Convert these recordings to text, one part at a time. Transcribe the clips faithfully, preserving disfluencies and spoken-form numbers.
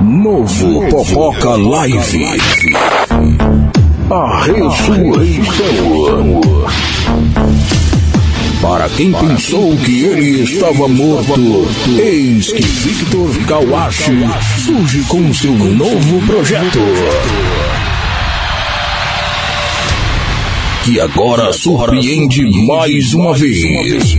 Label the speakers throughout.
Speaker 1: Novo Popoca Live. A ressurreição. Para quem pensou que ele estava morto, eis que Victor Kawashi surge com seu novo projeto, que agora surpreende mais uma vez.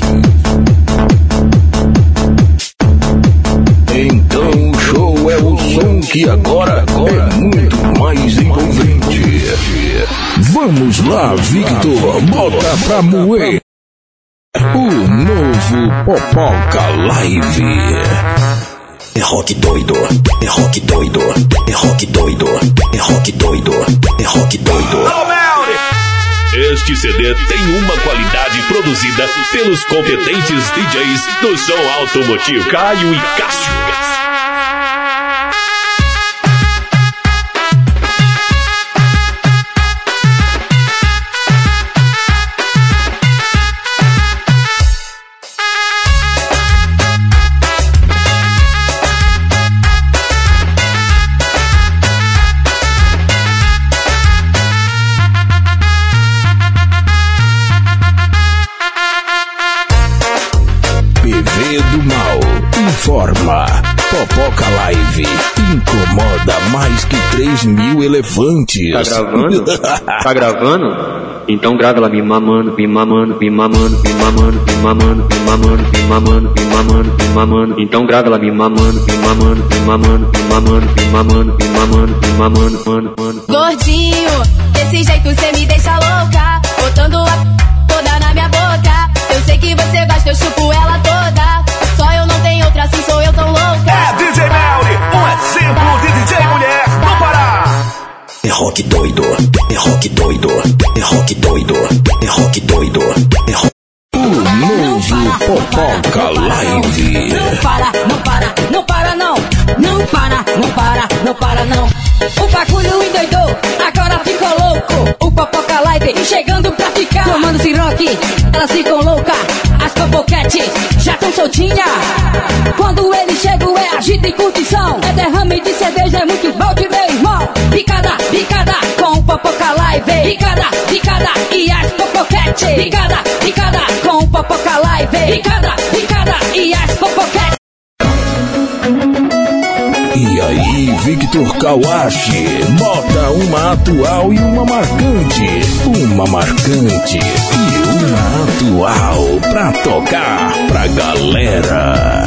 Speaker 1: Então o show é o som que agora é muito mais envolvente. Vamos lá, Victor, bota pra moer. O novo Popoca Live.
Speaker 2: É rock doido, é rock doido, é rock doido, é rock doido, é rock doido.
Speaker 3: Este C D tem uma qualidade produzida pelos competentes D Js do som automotivo Caio e Cássio.
Speaker 1: Do mal informa. Popoca Live incomoda mais que três mil elefantes.
Speaker 4: Tá gravando? Tá gravando? Então grava ela me mamando, me mamando, me mamando, me mamando, me mamando, me mamando, me mamando, me mamando, me mamando. Então grava ela me mamando, me mamando, me mamando, me mamando, me mamando, me mamando, me mamando, mano, mano.
Speaker 5: Gordinho, desse jeito cê me deixa louca, botando a toda na minha boca. Eu sei que você gosta, eu chupo ela toda. Só eu não tenho outra, assim sou eu tão louca.
Speaker 6: É D J Melly, um exemplo de D J mulher do Pará.
Speaker 2: É rock doido, é rock doido, é rock doido, é rock doido, é rock.
Speaker 1: O novo Popoca Live.
Speaker 7: Não para, não para, não para não. Não para, não para, não para não. O bagulho endoidou, agora ficou louco. O Popoca Live chegando pra ficar. Tomando-se rock, elas ficam loucas. As popoquetes já tão soltinha. Quando ele chega é agita e curtição. É derrame de cerveja, é muito bom de meu irmão. Picada, picada com o Popoca Live. Picada, picada e as popoquetes. Picada, picada com o Popoca Live. Picada, picada e as popoquetes.
Speaker 1: E aí, Victor Kawashi, bota uma atual e uma marcante. Uma marcante e uma atual pra tocar pra galera.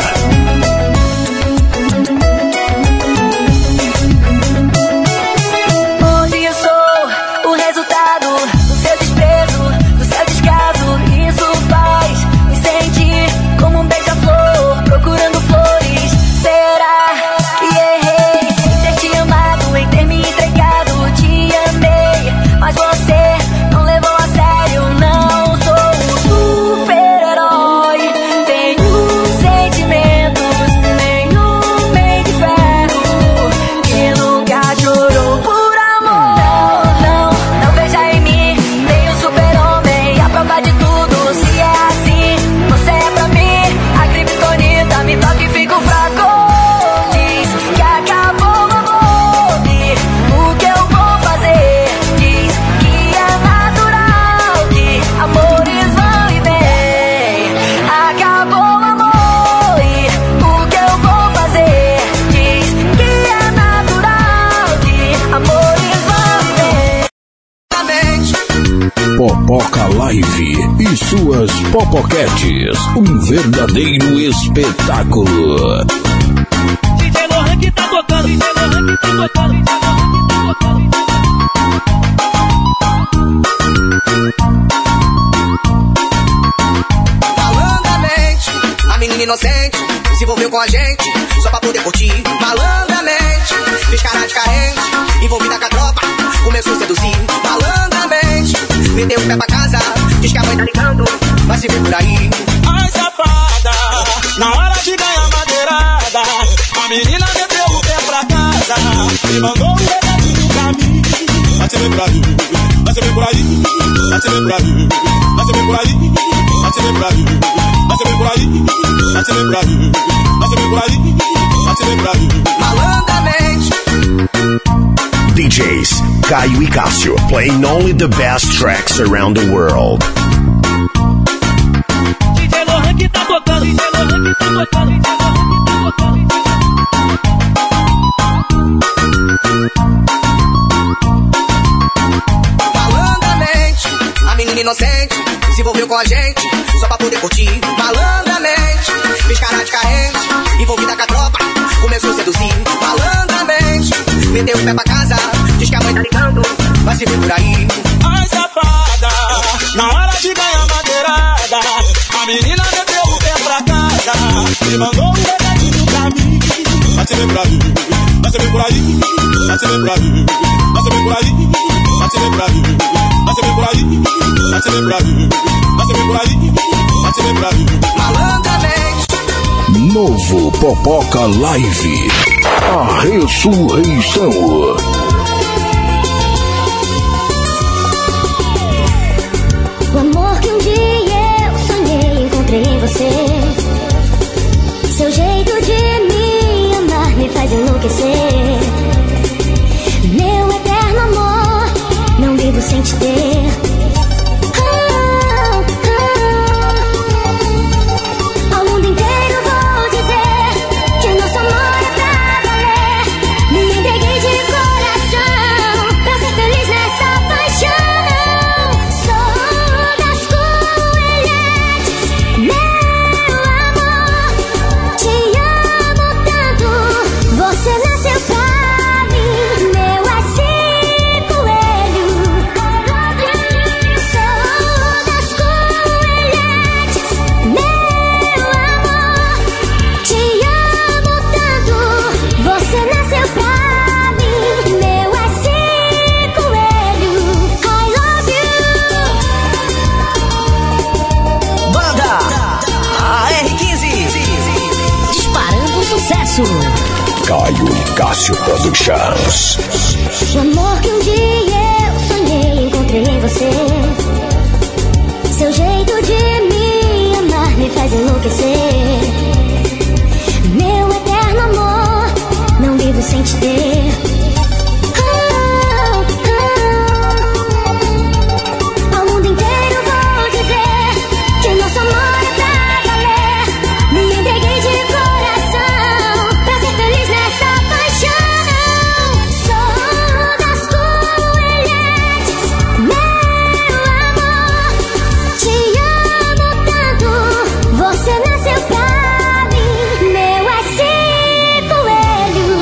Speaker 5: Hoje eu sou o resultado do seu desprezo, do seu descaso. Isso faz me sentir como um beija-flor procurando flores. Será que errei em ter te amado, em ter me entregado? Te amei, mas você não levou a sério. Não sou um super-herói, tenho sentimentos, nenhum meio de ferro que nunca chorou por amor. Não, não, não veja em mim nenhum super-homem, a prova de tudo. Se é assim, você é pra mim a criptonita. Me toca e fico fraco. Diz que acabou o amor, e o que eu vou fazer? Diz que é natural, que amores vão e vêm. Acabou o amor, e o que eu vou fazer? Diz que é natural, que amores vão e vêm.
Speaker 1: Popoca Live e suas popoquetes, um verdadeiro espetáculo.
Speaker 8: D J Lohan que tá tocando, D J Lohan que tá tocando, D J Lohan que tá tocando.
Speaker 9: Malandramente, a menina inocente se envolveu com a gente só pra poder curtir. Malandramente, fez cara de carente, envolvida com a tropa, começou a seduzir. Malandramente, meteu o pé pra casa, diz que a mãe tá ligando, vai se ver por aí.
Speaker 8: Ai safada, na hora de ganhar madeirada, a menina meteu o pé pra casa e mandou um recadinho pra mim. Vai se ver por aí, vai se ver por aí, vai se ver por aí, vai se ver por aí, vai se ver por aí, vai se ver por aí, vai se ver por aí, vai se ver por aí, vai atirei pra ir.
Speaker 9: Malandramente.
Speaker 6: D Js Caio e Cássio, playing only the best tracks around the world.
Speaker 10: D J Lohan que tá tocando, D J Lohan que tá tocando, D J Lohan que tá tocando.
Speaker 9: Malandramente, a menina inocente se envolveu com a gente só pra poder curtir. Malandramente, fez cara de carente, envolvida com a tropa, começou a seduzir. Malandramente, meteu o pé pra casa, diz que a mãe tá ligando, vai se ver por aí.
Speaker 8: Ai, safada, na hora de ganhar madeirada, a menina meteu o pé pra casa e mandou um recadinho pra mim. Vai se ver por aí, vai se ver por aí, vai se ver por aí, vai se ver por aí, vai se ver por aí, vai se ver por aí, vai se ver por aí, vai se ver por aí, vai se ver por aí.
Speaker 9: Malandramente.
Speaker 1: Novo Popoca Live. A ressurreição.
Speaker 11: O amor que um dia eu sonhei, encontrei em você. Seu jeito de me amar me faz enlouquecer. Meu eterno amor, não vivo sem te ter. Oh, oh. Ao mundo inteiro vou dizer que nosso amor é pra valer. Me entreguei de coração pra ser feliz nessa paixão. Sou das coelhetes, meu amor. Te amo tanto, você nasceu pra mim. Meu assim coelho. Sou das coelhetes, meu amor. Te amo tanto, você nasceu pra mim. Meu assim coelho. I love you.
Speaker 9: Banda A R quinze,
Speaker 7: Disparando sucesso.
Speaker 6: Caio e Cássio Productions.
Speaker 11: O amor que um dia eu sonhei, encontrei em você. Seu jeito de me amar me faz enlouquecer. Meu eterno amor, não vivo sem te ter. Oh, oh. Ao mundo inteiro vou dizer que nosso amor é pra valer. Me entreguei de coração pra ser feliz nessa paixão. Sou das coelhetes, meu amor. Te amo tanto, você nasceu pra mim. Meu assim coelho.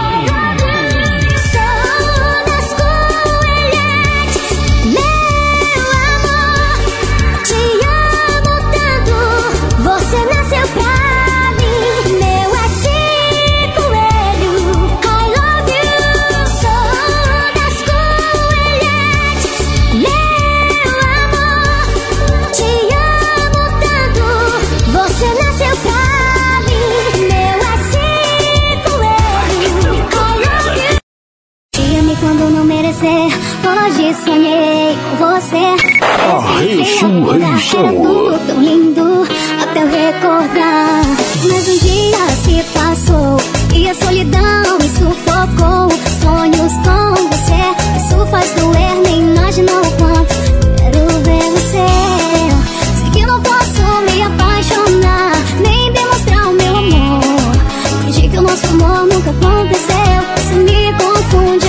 Speaker 11: Sou das coelhetes, meu amor. Te amo tanto, você nasceu pra mim. Meu assim coelho. I love you. Sou das coelhetes, meu amor. Te amo tanto, você nasceu pra mim. Meu assim coelho. I love you. Te amei quando não merecer, hoje sonhei com você.
Speaker 1: A ressurreição.
Speaker 11: Era tudo tão lindo até eu recordar. Mas um dia se passou e a solidão me sufocou. Sonhos com você, isso faz doer, nem imaginou o quanto quero ver você. Sei que não posso me apaixonar, nem demonstrar o meu amor. Fingi que o nosso amor nunca aconteceu. Você me confunde,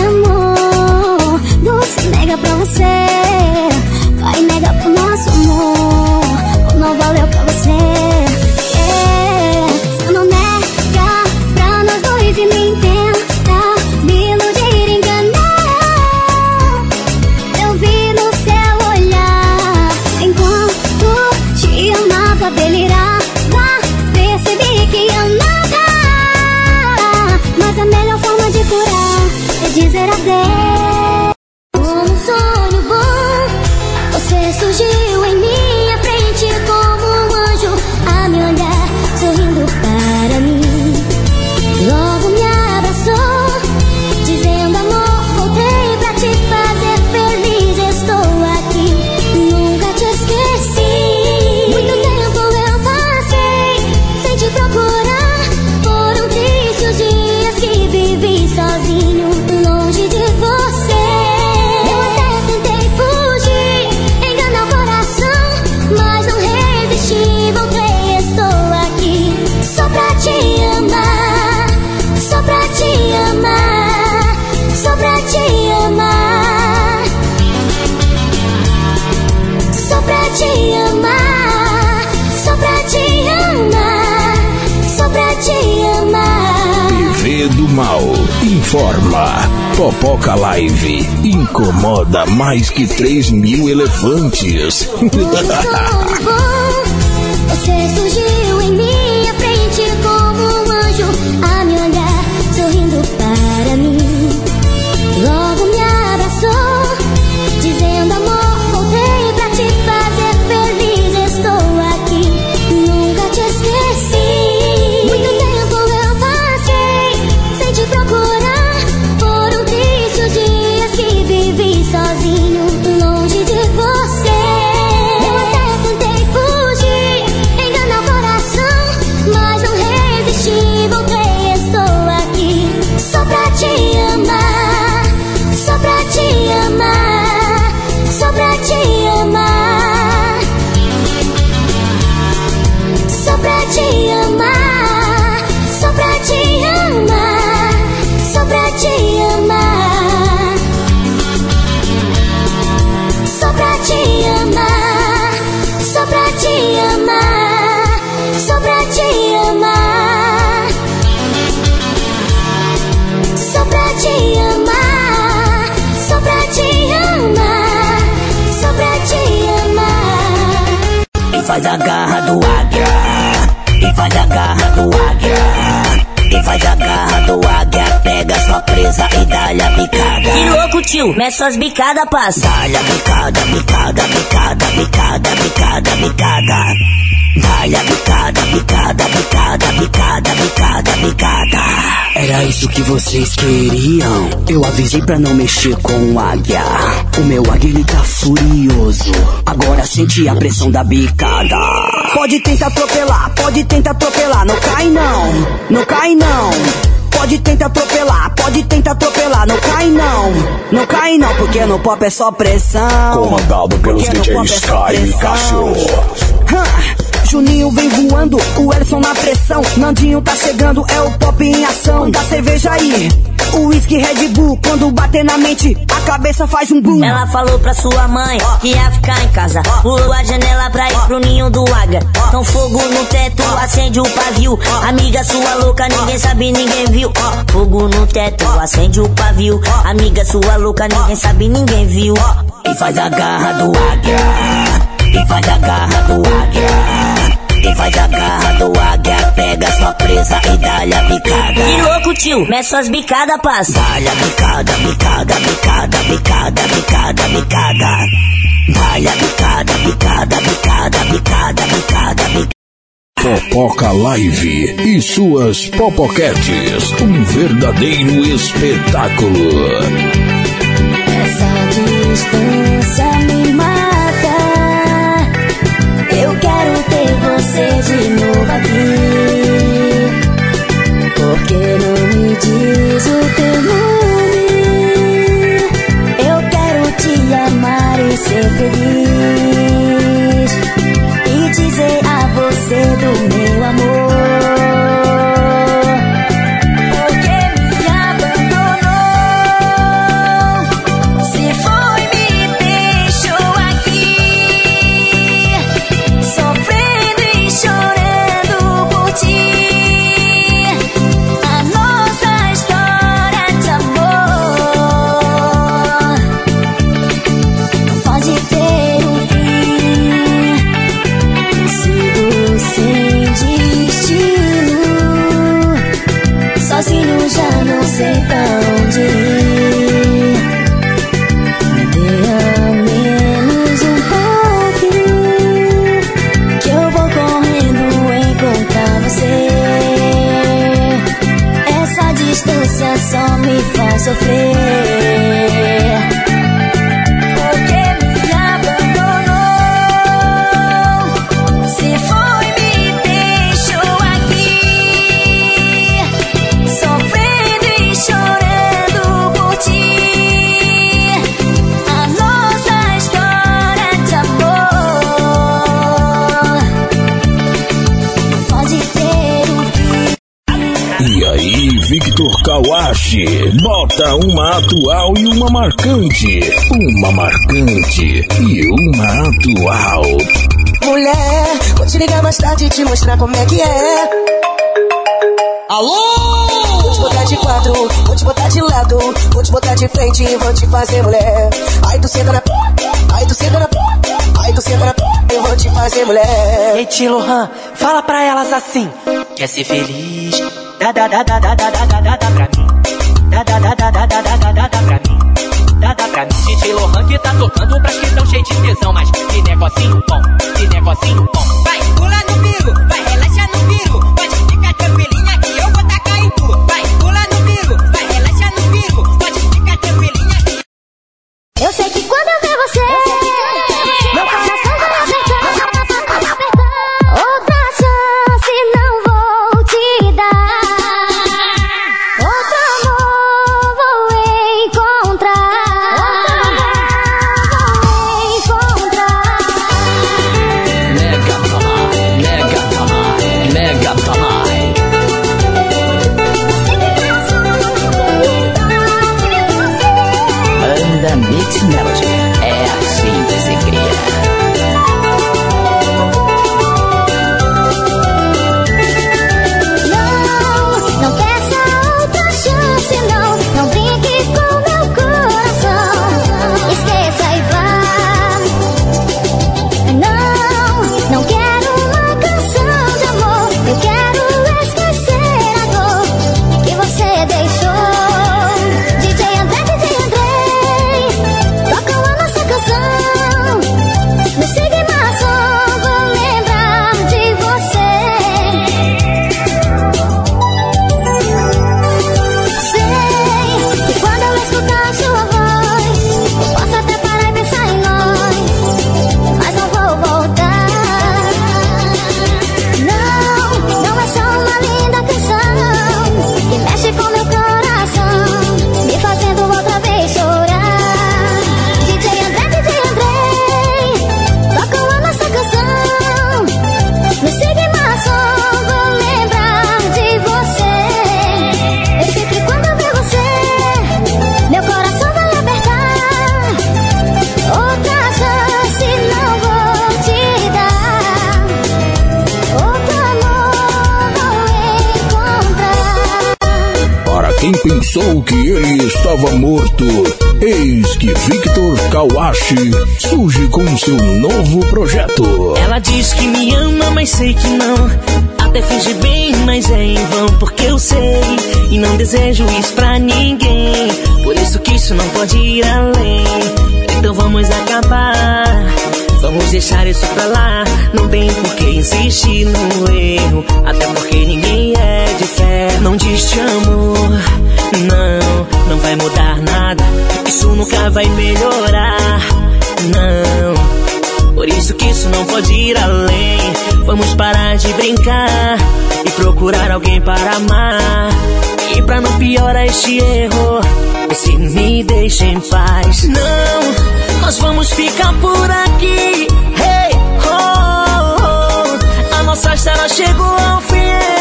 Speaker 11: amor. Doce nega pra você, vai negar pro nosso amor.
Speaker 1: informa. Popoca Live incomoda mais que três mil elefantes.
Speaker 11: Você surgiu em minha frente como um anjo, a me olhar, sorrindo para mim. Logo me abraçou, dizendo amor, voltei pra te fazer feliz. Estou aqui, nunca te esqueci. Muito tempo eu passei sem te procurar. Foram tristes os dias que vivi sozinho, longe de você. Eu até tentei fugir, enganar o coração, mas não resisti, voltei, estou aqui. Só pra te amar, só pra te amar, só pra te amar, só pra te amar, só pra te amar, só pra te amar, só pra te amar, só pra te amar, só pra te amar, só pra te amar, só pra te amar, só pra te amar.
Speaker 2: E faz a garra do águia, e faz a garra do águia, e faz a garra do águia. Pega sua presa e dá-lhe a bicada.
Speaker 7: Que louco, tio, mete suas bicadas, passa.
Speaker 2: Dá-lhe a bicada, bicada, bicada, bicada, bicada, bicada. Dá-lhe a bicada, bicada, bicada, bicada, bicada, bicada. Era isso que vocês queriam? Eu avisei pra não mexer com o águia. O meu águia, ele tá furioso. Agora sente a pressão da bicada. Pode tentar atropelar, pode tentar atropelar. Não cai não, não cai não. Pode tentar atropelar, pode tentar atropelar. Não cai não, não cai não. Porque no pop é só pressão.
Speaker 1: Comandado pelos D Js Caio e Cássio.
Speaker 2: Juninho vem voando, o Elson na pressão. Nandinho tá chegando, é o pop em ação. Da cerveja aí, o whisky Red Bull. Quando bater na mente, a cabeça faz um boom.
Speaker 7: Ela falou pra sua mãe que ia ficar em casa. Pulou a janela pra ir pro ninho do águia. Então fogo no teto, acende o pavio. Amiga sua louca, ninguém sabe, ninguém viu. Fogo no teto, acende o pavio. Amiga sua louca, ninguém sabe, ninguém viu.
Speaker 2: E faz a garra do águia, e faz a garra do águia, e faz a garra do águia. Pega sua presa e dá-lhe a bicada.
Speaker 7: Que louco, tio, mete suas bicadas, passa.
Speaker 2: Dá-lhe a bicada, bicada, bicada, bicada, bicada, bicada. Dá-lhe a bicada, bicada, bicada, bicada, bicada, bicada.
Speaker 1: Popoca Live e suas popoquetes, um verdadeiro espetáculo.
Speaker 11: Essa distância me mata. Eu quero ter você de novo aqui. Porque não me diz o teu nome. Eu quero te amar e ser feliz, e dizer a você do meu amor. Porque me abandonou, se foi, me deixou aqui, sofrendo e chorando por ti. A nossa história de amor não pode ter um fim. Sigo sem destino, sozinho já não sei pra onde ir. Me dê ao menos um pouquinho, que eu vou correndo encontrar você. Essa distância só me faz sofrer. Porque me abandonou, se foi, me deixou aqui, sofrendo e chorando por ti. A nossa história de amor não pode ter um fim.
Speaker 1: E aí, Victor Kawashi, bota uma atual e uma marcante. Uma marcante e uma atual.
Speaker 9: Mulher, vou te ligar mais tarde e te mostrar como é que é. Alô! Vou te botar de quatro, vou te botar de de frente e vou te fazer mulher. Aí tu senta na p, aí tu senta na p, aí tu senta na p, eu vou te fazer mulher.
Speaker 12: Ei, Tio Lohan, fala pra elas assim. Quer ser feliz? Dá, dá, dá, dá, dá, dá, dá, dá, dá, dá pra mim. Dá, dá, dá, dá, dá, dá, dá, dá, dá, dá pra mim. Dá, dá pra mim. D J Lohan que tá tocando pras que tão cheio de tesão. Mas que negocinho bom, que negocinho bom.
Speaker 13: Vai, pula no piro, vai, relaxa no piro. Pode ficar tranquilinha que eu vou tacar em tu. Vai, pula no piro, vai, relaxa no piro. Pode ficar tranquilinha que...
Speaker 11: Eu sei que quando eu ver você, meu coração vai apertar. Outra chance não vou te dar. Outro amor vou encontrar. Outro amor vou encontrar.
Speaker 2: Mega Tamai, Mega Tamai, Mega Tamai. Banda Mix Melody, é assim que se cria.
Speaker 11: Não, não peça outra chance, não. Não brinque com meu coração. Esqueça e vá. Não, não quero uma canção de amor. Eu quero esquecer a dor que você deixou. D J André, D J André, tocam a nossa canção. Me siga mais som, vou lembrar de você. Sei que quando eu escutar a sua voz, eu posso até parar e pensar em nós, mas não vou voltar. Não, não é só uma linda canção que mexe com meu coração, me fazendo outra vez chorar. D J André, D J André, tocam a nossa canção. Me siga mais som, vou lembrar de você. Eu sei que quando eu ver você, meu coração vai apertar. Outra chance não vou te dar. Outro amor vou encontrar.
Speaker 1: Para quem pensou que ele estava morto, eis que Victor Kawashi surge com seu novo projeto.
Speaker 14: Ela diz que me ama, mas sei que não. Até finge bem, mas é em vão. Porque eu sei e não desejo isso pra ninguém. Por isso que isso não pode ir além. Então vamos acabar. Vamos deixar isso pra lá. Não tem por que insistir no erro. Até porque ninguém é de fé. Não diz te amo, não, não vai mudar nada. Isso nunca vai melhorar, não. Por isso que isso não pode ir além. Vamos parar de brincar e procurar alguém para amar. E pra não piorar este erro, se me deixa em paz. Não, nós vamos ficar por aqui. Hey, oh, oh, a nossa história chegou ao fim.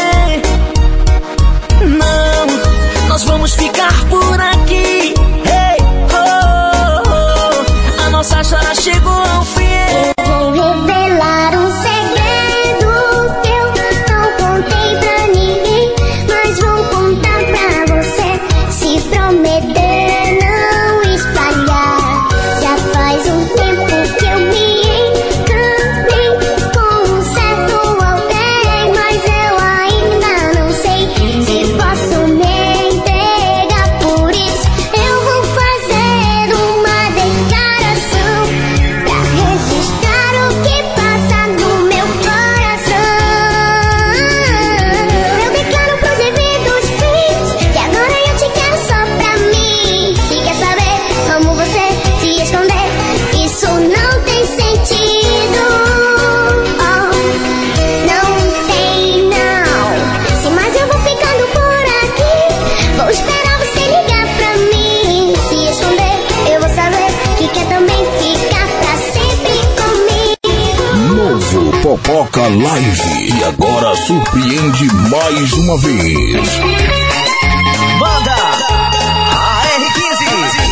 Speaker 14: Não, nós vamos ficar por aqui. Hey, oh, oh, a nossa história chegou ao fim.
Speaker 11: Vou revelar um segredo que eu não contei pra ninguém, mas vou contar pra você. Se prometer não espalhar. Já faz um tempo que eu me encantei com um certo alguém, mas eu ainda não sei se posso me entregar. Por isso eu vou fazer uma declaração pra registrar o que passa no meu coração. Eu declaro pros eventos frios que agora eu te quero só pra mim. Se quer saber como você se esconder, isso não tem sentido. Oh, não tem não. Se mais eu vou ficando por aqui, vou esperar você ligar pra mim. Se esconder, eu vou saber que quer também ficar pra sempre comigo.
Speaker 1: Novo Popoca Live. E agora surpreende mais uma vez.
Speaker 12: Banda A R quinze.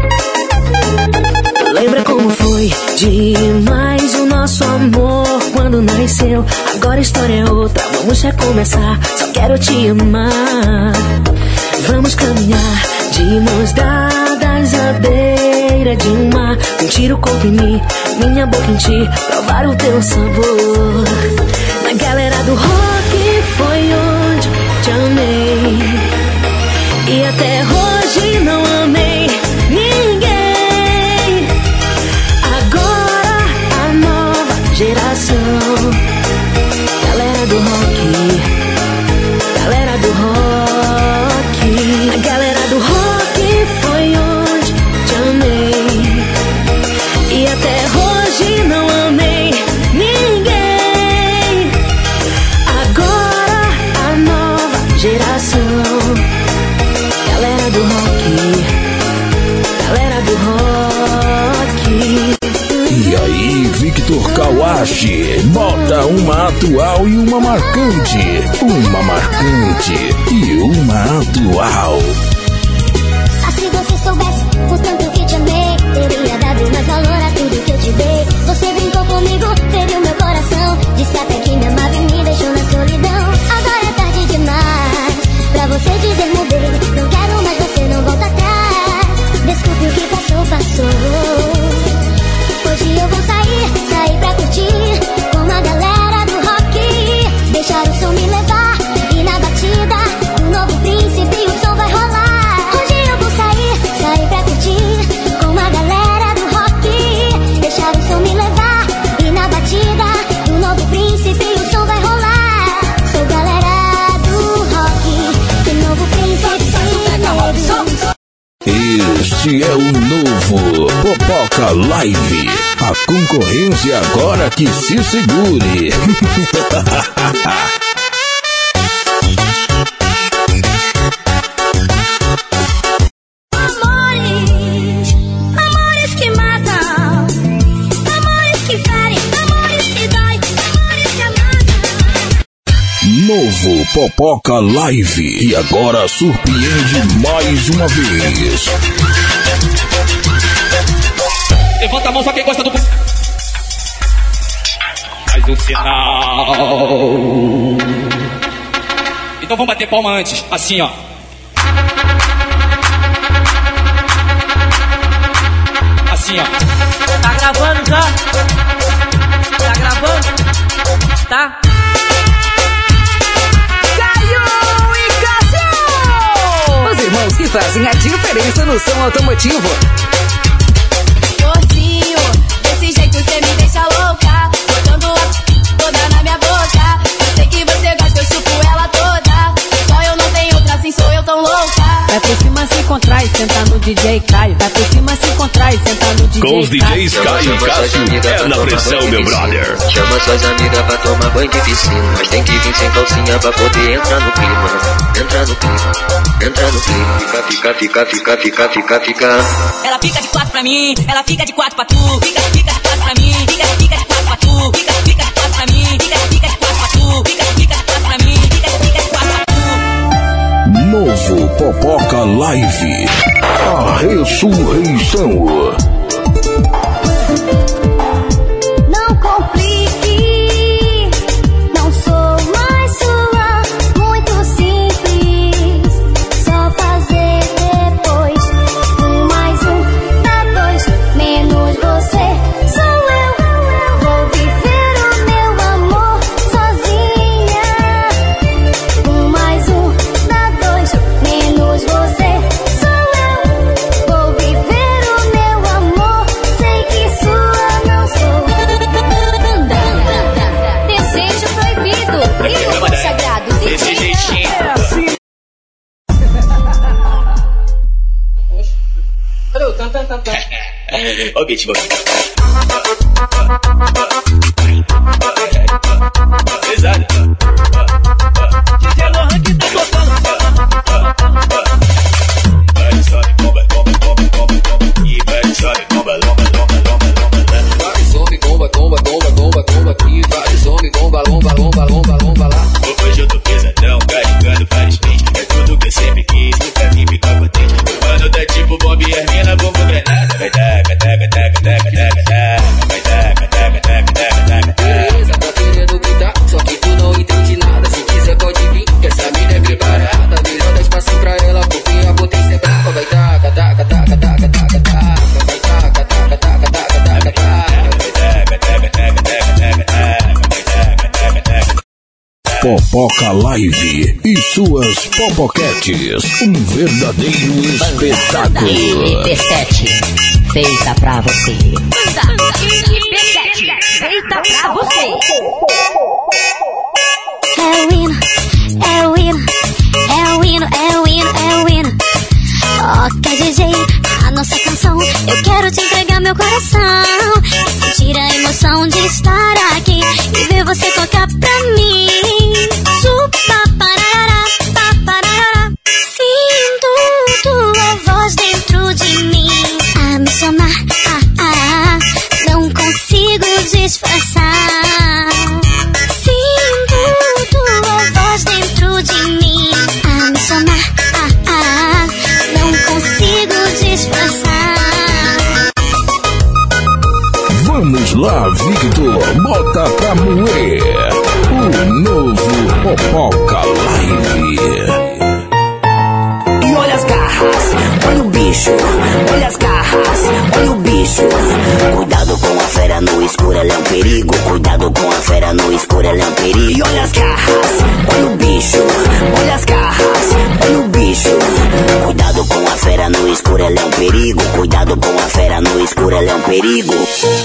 Speaker 14: Lembra como foi demais o nosso amor quando quando nasceu. Agora a história é outra, vamos recomeçar. Só quero te amar. Vamos caminhar de mãos dadas à beira de um mar. Sentir o corpo em mim, minha boca em ti, provar o teu sabor. Na galera do rock foi onde te amei, e até hoje não amei ninguém. Agora a nova geração, galera do rock, galera do rock. A galera do rock foi onde te amei, e até hoje não amei ninguém. Agora a nova geração, galera do rock, galera do rock.
Speaker 1: E aí, Victor Kawashi, bota uma atual e uma marcante, uma marcante e uma atual.
Speaker 11: Ah, se você soubesse o tanto que te amei, teria dado mais valor a tudo que eu te dei. Você brincou comigo, feriu meu coração, disse até que me amava e me deixou na solidão. Agora é tarde demais pra você dizer mudei, não quero mais você, não volta atrás. Desculpe o que passou, passou. Hoje eu vou sair, sair pra curtir com a galera do rock. Deixar o som me levar e na batida do novo príncipe o som vai rolar. Hoje eu vou sair, sair pra curtir com a galera do rock. Deixar o som me levar e na batida do novo príncipe o som vai rolar. Sou galera do rock, do novo príncipe.
Speaker 1: Este é o novo Popoca Live. A concorrência agora que se segure.
Speaker 11: Amores, amores que matam, amores que ferem, amores que dói, amores que amatam.
Speaker 1: Novo Popoca Live. E agora surpreende mais uma vez.
Speaker 15: Levanta a mão só quem gosta do... Faz um sinal. Então vamos bater palma antes. Assim, ó. Assim, ó.
Speaker 16: Tá gravando já? Tá gravando? Tá?
Speaker 17: Caio e Cássio! Os irmãos que fazem a diferença no som automotivo.
Speaker 5: Gordinho, desse jeito cê me deixa louca, botando a toda na minha boca. Eu sei que você gosta, eu chupo ela toda. Só eu não tenho outra, assim sou eu tão louca.
Speaker 16: Vai por cima, se contrai, senta no D J Caio. Vai por cima, se contrai, senta no D J Caio.
Speaker 3: Com os D Js Caio e Cássio, é na pressão, meu brother.
Speaker 4: Chama suas amigas pra tomar banho de piscina, mas tem que vir sem calcinha pra poder entrar no clima. Entra no clima, entra no clima. Fica, fica, fica, fica, fica, fica, fica.
Speaker 13: Ela fica de quatro pra mim, ela fica de quatro pra tu. Fica, fica de quatro pra mim, fica, fica de quatro pra tu. Fica, fica de quatro pra mim, fica, fica de quatro pra tu. Fica, fica de quatro pra mim, fica, fica de quatro pra tu.
Speaker 1: Novo Popoca Live. A ressurreição.
Speaker 11: Não complique, não sou mais sua, muito simples. Só fazer depois, um mais um dá dois, menos você sou eu. Vou viver o meu amor sozinha. Um mais um dá dois, menos você sou eu. Vou viver o meu amor, sei que sua não sou. Desejo proibido, e o consagrado
Speaker 15: Desse jeitinho.
Speaker 16: Cadê o tan tan tan tan?
Speaker 15: Ó o beat, mano. Pesado. D J Lohan que tá tocando. Vai, sobe, bomba, bomba, bomba, bomba, bomba. E vai, sobe, bomba, lomba, lomba, lomba, lomba.
Speaker 18: Vários homens, bomba, bomba, bomba, bomba, bomba aqui. Vários homens, bomba, lomba, lomba, lomba, lomba lá.
Speaker 15: Hoje eu tô pesadão, carregando vários pentes. É tudo que eu sempre quis, nunca vim ficar potente. Mano, tá tipo bomba e as mina, bomba granada. Vai taca, taca, taca, taca, taca.
Speaker 1: Popoca Live e suas popoquetes. Um verdadeiro espetáculo.
Speaker 2: N P sete, feita pra você. N P sete, feita pra você.
Speaker 11: É o hino, é o hino, é o hino, é o hino, é o hino. Toca, D J, a nossa canção. Eu quero te entregar meu coração. Sentir a emoção de estar aqui e ver você tocar pra mim. Supaparará, paparará. Sinto tua voz dentro de mim a me chamar, ah, ah, ah. Não consigo disfarçar. Sinto tua voz dentro de mim a me chamar, ah, ah, ah. Não consigo disfarçar.
Speaker 1: Vamos lá, Victor, bota pra moer o novo Popoca Live.
Speaker 9: E olha as garras, olha o bicho, olha as garras, olha o bicho. Cuidado com a fera no escuro, ela é um perigo. Cuidado com a fera no escuro, ela é um perigo. E olha as garras, olha o bicho, olha as garras, olha o bicho. Cuidado com a fera no escuro, ela é um perigo. Cuidado com a fera no escuro, ela é um perigo.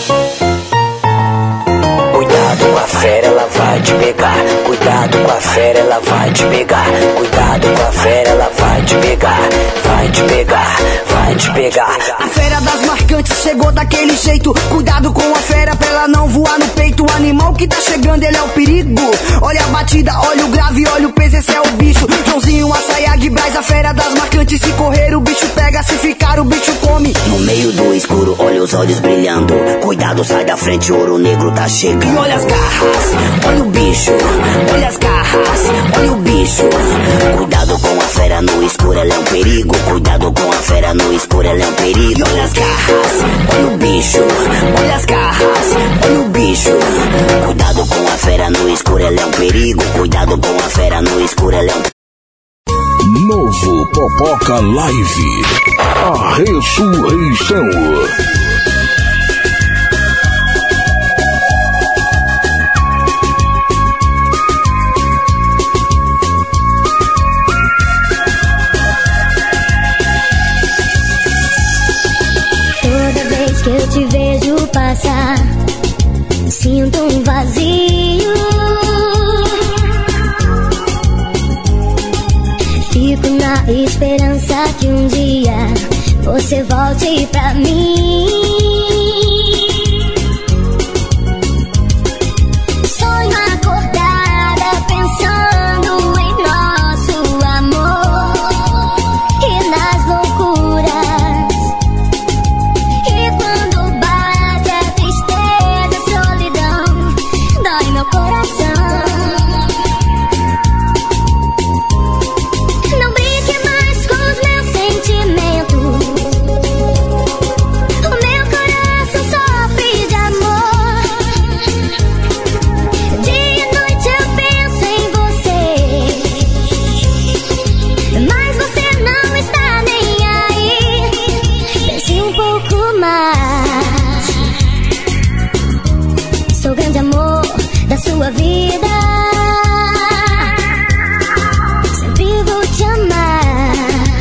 Speaker 9: Cuidado com a fera, ela vai te pegar. Cuidado com a fera, ela vai te pegar. Cuidado com a fera, ela vai te pegar. Vai te pegar, vai te pegar.
Speaker 19: A fera das marcantes chegou daquele jeito. Cuidado com a fera pra ela não voar no peito. O animal que tá chegando, ele é o perigo. Olha a batida, olha o grave, olha o peso, esse é o bicho. Joãozinho, Assayag, Braz, a fera das marcantes. Se correr o bicho pega, se ficar o bicho come.
Speaker 9: No meio do escuro, olha os olhos brilhando. Cuidado, sai da frente, ouro negro tá chegando.
Speaker 19: E olha as garras,
Speaker 9: olha o bicho. Olha as garras, olha o bicho. Cuidado com a fera no escuro, ela é um perigo. Cuidado com a fera no escuro, ela é um perigo.
Speaker 19: E olha as garras,
Speaker 9: olha o bicho. Olha as garras, olha o bicho. Cuidado com a fera no escuro, ela é um perigo. Cuidado com a fera no escuro, ela é um perigo.
Speaker 1: Novo Popoca Live, a ressurreição.
Speaker 11: Que eu te vejo passar, sinto um vazio. Fico na esperança que um dia você volte pra mim. Sonho acordada pensando em nosso amor e nas loucuras. Não brinque mais com os meus sentimentos. sua vida. Sempre vou te amar.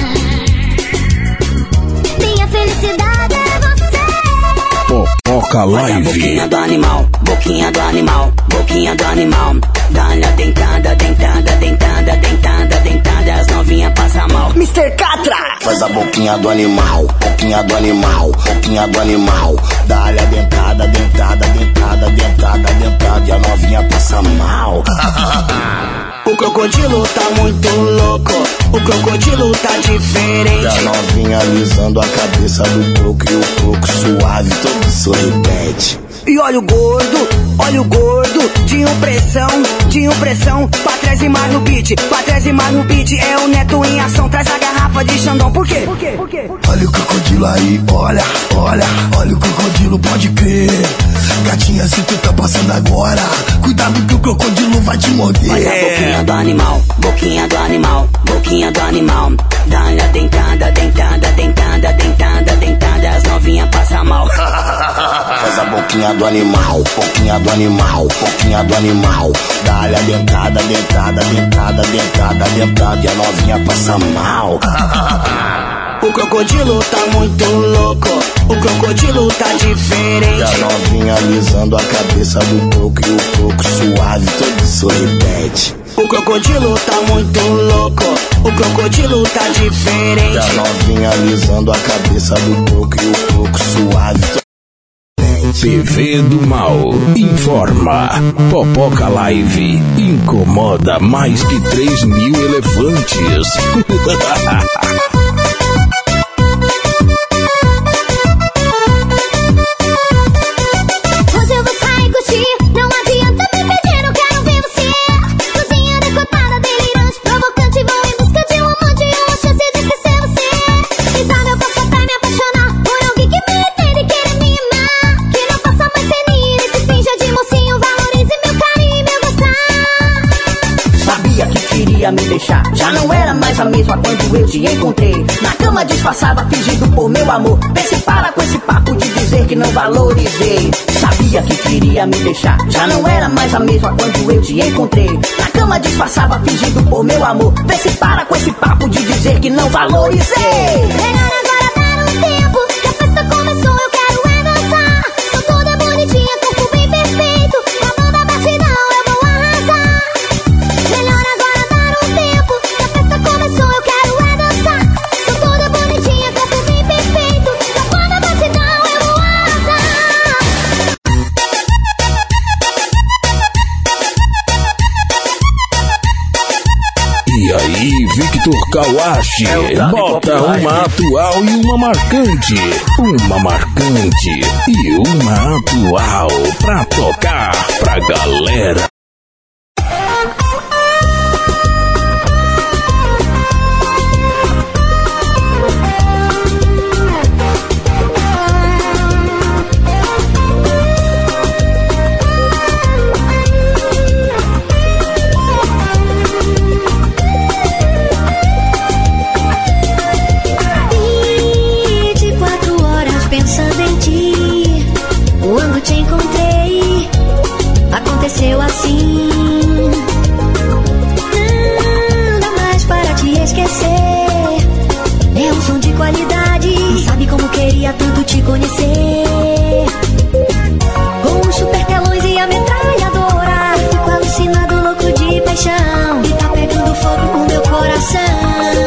Speaker 11: Minha felicidade é você.
Speaker 1: Popoca Live.
Speaker 9: Boquinha do animal, boquinha do animal, boquinha do animal. Dá-lhe a dentada, dentada, dentada, dentada, dentada. As novinhas passam mal.
Speaker 19: mister Catra!
Speaker 20: Faz a boquinha do animal, boquinha do animal, boquinha do animal. Dá-lhe a dentada, dentada, dentada, dentada, dentada. E a novinha passa mal.
Speaker 19: O crocodilo tá muito louco, o crocodilo tá diferente.
Speaker 20: E a novinha alisando a cabeça do coco e o coco suave, todo sorridente.
Speaker 19: E olha o gordo, olha o gordo, de impressão, de impressão. Pra trás e mais no beat, pra trás e mais no beat. É o Neto em ação, traz a garrafa de Xandão. Por quê? Por quê? Por quê?
Speaker 20: Olha o crocodilo aí, olha, olha, olha o crocodilo, pode crer. Gatinha, se tu tá passando agora, cuidado que o crocodilo vai te morder.
Speaker 9: Faz a boquinha do animal, boquinha do animal, boquinha do animal. Dá-lhe a dentada, dentada, dentada, dentada, dentada. As novinhas passam mal.
Speaker 20: Faz a boquinha do animal, pouquinha do animal, pouquinha do animal. Dá-lhe a dentada, dentada, dentada, dentada, dentada e a novinha passa mal.
Speaker 19: O crocodilo tá muito louco, o crocodilo tá diferente.
Speaker 20: E a novinha alisando a cabeça do coco e o coco suave, todo sorridente.
Speaker 19: O crocodilo tá muito louco, o crocodilo tá diferente.
Speaker 20: E a novinha alisando a cabeça do coco e o coco suave.
Speaker 1: T V do Mal informa. Popoca Live incomoda mais de três mil elefantes.
Speaker 11: Hoje eu vou sair e curtir, não adianta me pedir, eu quero ver você. Cozinha decotada, delirante, provocante, vou em busca de um amante e uma chance de esquecer você. Quem sabe eu posso até me apaixonar por alguém que me entenda e queira me amar. Que não faça mais senir e se finja de mocinho, valorize meu carinho e meu gostar.
Speaker 19: Sabia que queria me deixar, já não era mais a mesma quando eu te encontrei. Na cama disfarçava, fingindo por meu amor. Pense para com esse papo de dizer que não valorizei. Sabia que queria me deixar, já não era mais a mesma quando eu te encontrei. Na cama disfarçava, fingindo por meu amor. Pense para com esse papo de dizer que não valorizei.
Speaker 11: Melhor agora dar um tempo, que a festa começou, eu quero é dançar. Sou toda bonitinha, corpo bem perfeito, com a mão da batidão eu vou arrasar. Melhor agora dar um tempo, que a festa começou, eu quero é dançar. Sou toda bonitinha, corpo bem perfeito, com a mão da batidão eu vou arrasar.
Speaker 1: E aí, Victor Kawashi, bota uma atual e uma marcante. Uma marcante e uma atual pra tocar pra galera.
Speaker 11: vinte e quatro horas pensando em ti. Quando te encontrei, aconteceu assim. Nada mais para te esquecer. É um som de qualidade. Sabe como queria tanto te conhecer. Com os super telões e a metralhadora, fico alucinado, louco de paixão. E tá pegando fogo com meu coração.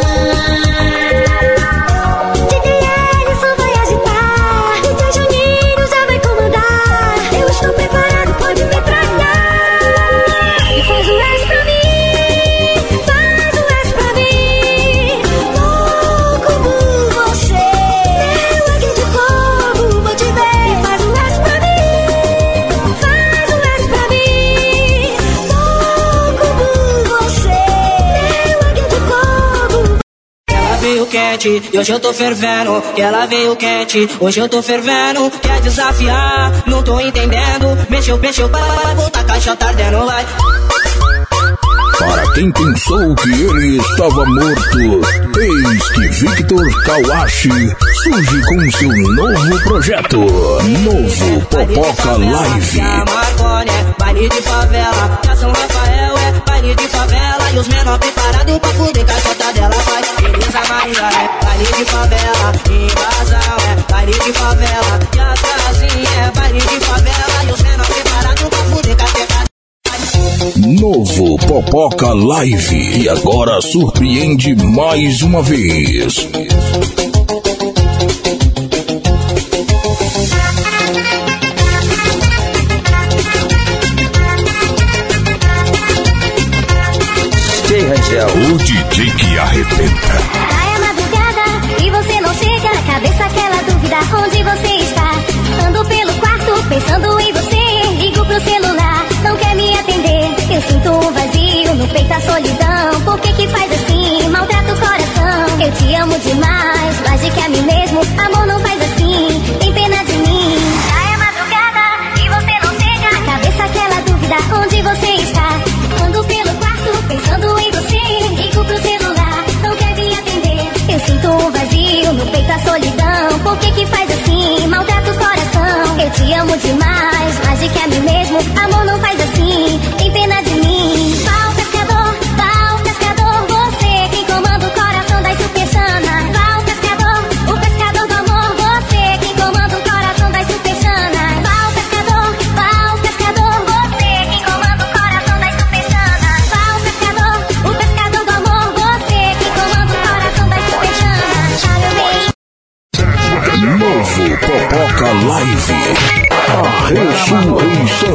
Speaker 12: Quente, e hoje eu tô fervendo, que ela veio quente, hoje eu tô fervendo, quer desafiar, não tô entendendo, mexeu, mexeu, para, volta, a caixa tá ardendo, vai.
Speaker 1: Para quem pensou que ele estava morto, eis que Victor Kawashi surge com seu novo projeto, Novo Popoca Live.
Speaker 12: Marconi é baile de favela, que a São Rafael é baile de favela, e os menor preparados pra fuder caixota dela, vai. Elisa Maria é baile de favela, invasão é baile de favela, e a casinha é baile de favela, e os menor preparados pra fuder caixota.
Speaker 1: Novo Popoca Live. E agora surpreende mais uma vez.
Speaker 3: D J Rangel, o D J que arrebenta.
Speaker 11: Sai a madrugada e você não chega. Cabeça aquela dúvida, onde você está? Ando pelo quarto pensando em você. Ligo pro celular, não quer me atender. Eu sinto um vazio no peito, a solidão. Por que que faz assim? Maltrata o coração. Eu te amo demais, mais do que a mim mesmo. Amor, não faz assim, tem pena de mim. Sai a madrugada e você não chega. Cabeça aquela dúvida, onde você está? Ando pelo quarto pensando em você. Ligo pro celular, não quer me atender. Eu sinto um vazio no peito, a solidão. Por que que faz assim? Maltrata que é a mim mesmo. Amor, não faz assim, tem pena de mim. Val pescador, Val pescador, você quem comanda o coração das superchanas. Val pescador, o pescador do amor, você quem comanda o coração das superchanas. Val pescador, Val pescador, você quem comanda o coração das superchanas. Val pescador, o pescador do amor, você quem comanda o coração das superchanas. Ah, meu bem.
Speaker 1: Novo Popoca Live, a ressurreição.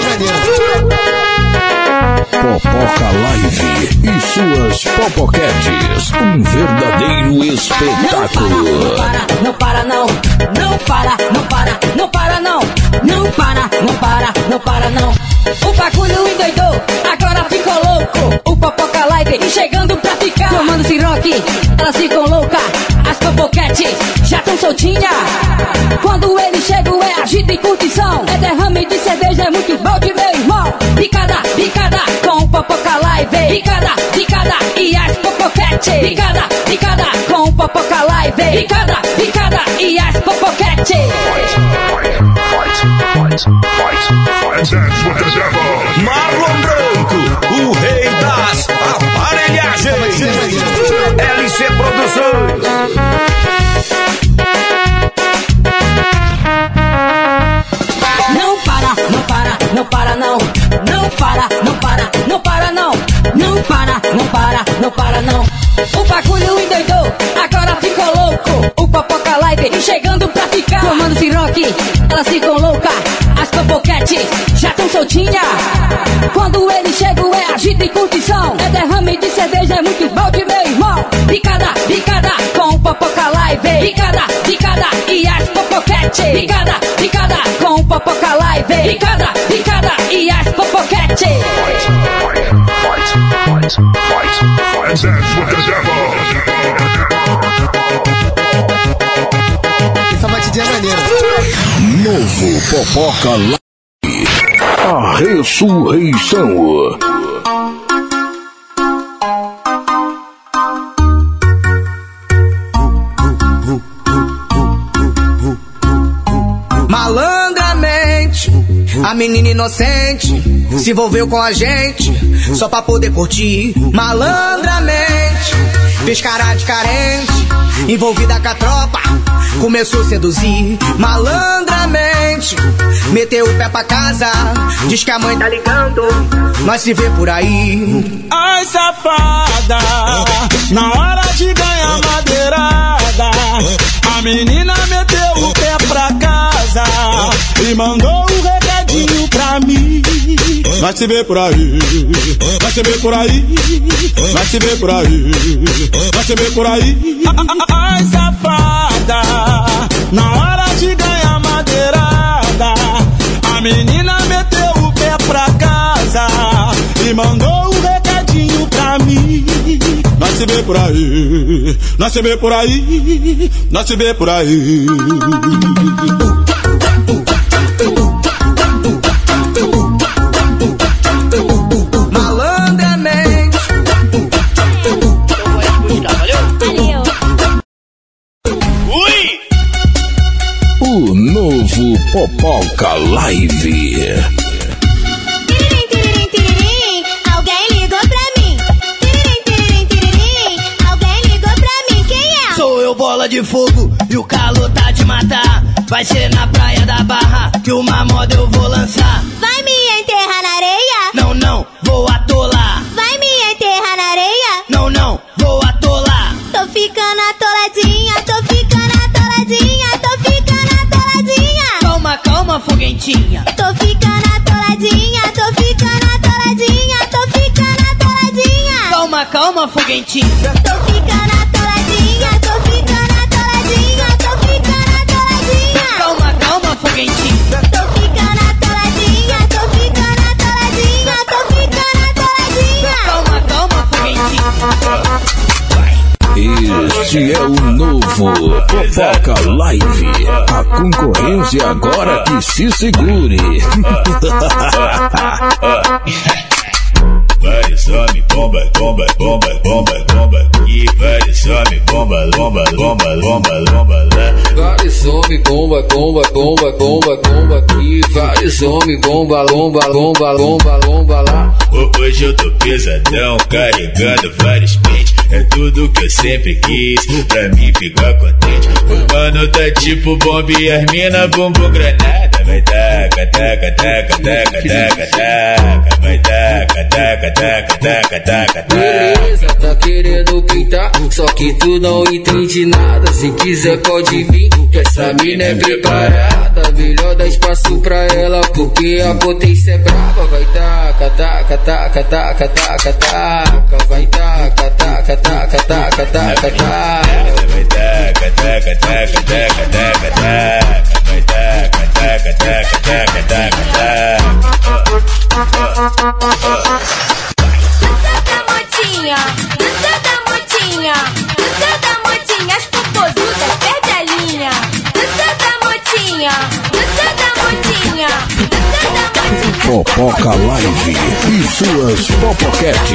Speaker 1: Popoca Live e suas popoquetes, um verdadeiro espetáculo.
Speaker 7: Não para, não para, não, não para, não para, não para, não, não para, não para, não para, não. O bagulho endoidou, agora ficou louco. O Popoca Live chegando pra ficar. Tomando siroque, elas ficam loucas. As popoquetes já tão soltinha. Quando ele chega é agito e curtição. É derrame de cerveja, é muito bom de meu irmão. Picada, picada com o Popoca Live. Picada, picada e as popoquetes. Picada, picada com o Popoca Live. Picada, picada e as popoquetes.
Speaker 3: Marlon Branco, o rei das aparelhagens. L C Produções.
Speaker 7: Não para, não para, não para, não. Não para, não para, não para, não. Não para, não para, não para, não. O bagulho endoidou, agora ficou louco. O Popoca Live chegando pra ficar. Tomando siroque, elas ficam loucas. As popoquetes já tão soltinha. Quando ele chega é agito e curtição. É derrame de cerveja, é muito bom de meu irmão. Picada, picada com o Popoca Live. Picada, picada e as popoquetes. Picada, picada com o Popoca Live. Picada, picada e as popoquetes.
Speaker 19: Essa batidinha é maneira.
Speaker 1: Novo Popoca Live, a ressurreição.
Speaker 9: Malandramente, a menina inocente se envolveu com a gente só pra poder curtir. Malandramente, fez cara de carente, envolvida com a tropa, começou a seduzir. Malandramente, meteu o pé pra casa, diz que a mãe tá ligando, nós se vê por aí.
Speaker 8: Ai, safada, na hora de ganhar madeirada, a menina meteu o pé pra casa e mandou um recadinho pra mim. Nós se vê por aí, nós se vê por aí, nós se vê por aí, nós se vê por aí. Ai, safada, na hora de ganhar madeirada, a menina meteu o pé pra casa e mandou um recadinho pra mim. Nós se vê por aí, nós se vê por aí, nós se vê por aí.
Speaker 9: Malandramente.
Speaker 3: Ui!
Speaker 1: O novo Popoca Live.
Speaker 11: Tiririm, tiririm, tiririm, alguém ligou pra mim. Tiririm, tiririm, tiririm, alguém ligou pra mim. Quem é?
Speaker 21: Sou eu, bola de fogo, e o calor tá de matar. Vai ser na praia da Barra que uma moda eu vou lançar.
Speaker 11: Vai me enterrar na areia?
Speaker 21: Não, não, vou atolar.
Speaker 11: Vai me enterrar na areia?
Speaker 21: Não, não, vou atolar.
Speaker 11: Tô ficando atoladinha, tô ficando atoladinha, tô ficando atoladinha.
Speaker 21: Calma, calma, foguentinha.
Speaker 11: Tô ficando atoladinha, tô ficando atoladinha, tô ficando atoladinha.
Speaker 21: Calma, calma, foguentinha.
Speaker 11: Tô ficando atoladinha, tô ficando atoladinha, tô ficando atoladinha.
Speaker 21: Calma, calma, foguentinha.
Speaker 11: Tô ficando atoladinha, tô ficando atoladinha, tô ficando atoladinha.
Speaker 21: Calma, calma, foguentinha.
Speaker 1: Este é o novo Popoca Live. A concorrência agora que se segure.
Speaker 15: Vai, some, bomba, bomba, bomba, bomba, bomba. aqui, vai some, bomba, bomba, bomba, bomba, bomba lá.
Speaker 18: Vai some, bomba, bomba, bomba, bomba, bomba aqui, vai some, bomba, bomba, bomba, bomba, bomba lá.
Speaker 15: Hoje eu tô pesadão, carregando vários pentes. É tudo que eu sempre quis, pra mim ficar contente. O mano tá tipo bomba e as mina bumbum granada. Vai taca, taca, taca, taca, taca, taca. Vai taca, taca, taca, taca, taca, taca.
Speaker 18: Beleza, tá querendo pintar, só que tu não entende nada. Se quiser pode vir, que essa mina é preparada. Melhor dar espaço pra ela, porque a potência é brava. Vai taca, taca, taca, taca, taca, taca. Vai taca, taca, taca, taca, taca, taca.
Speaker 15: Vai taca, taca, taca, taca, taca, taca. Vai taca, taca, taca, taca, taca, taca.
Speaker 5: Dança da motinha, dança da motinha, dança da motinha, as popozudas perde a linha. Dança da motinha, dança da motinha, dança da motinha.
Speaker 1: Popoca Live e suas popoquete.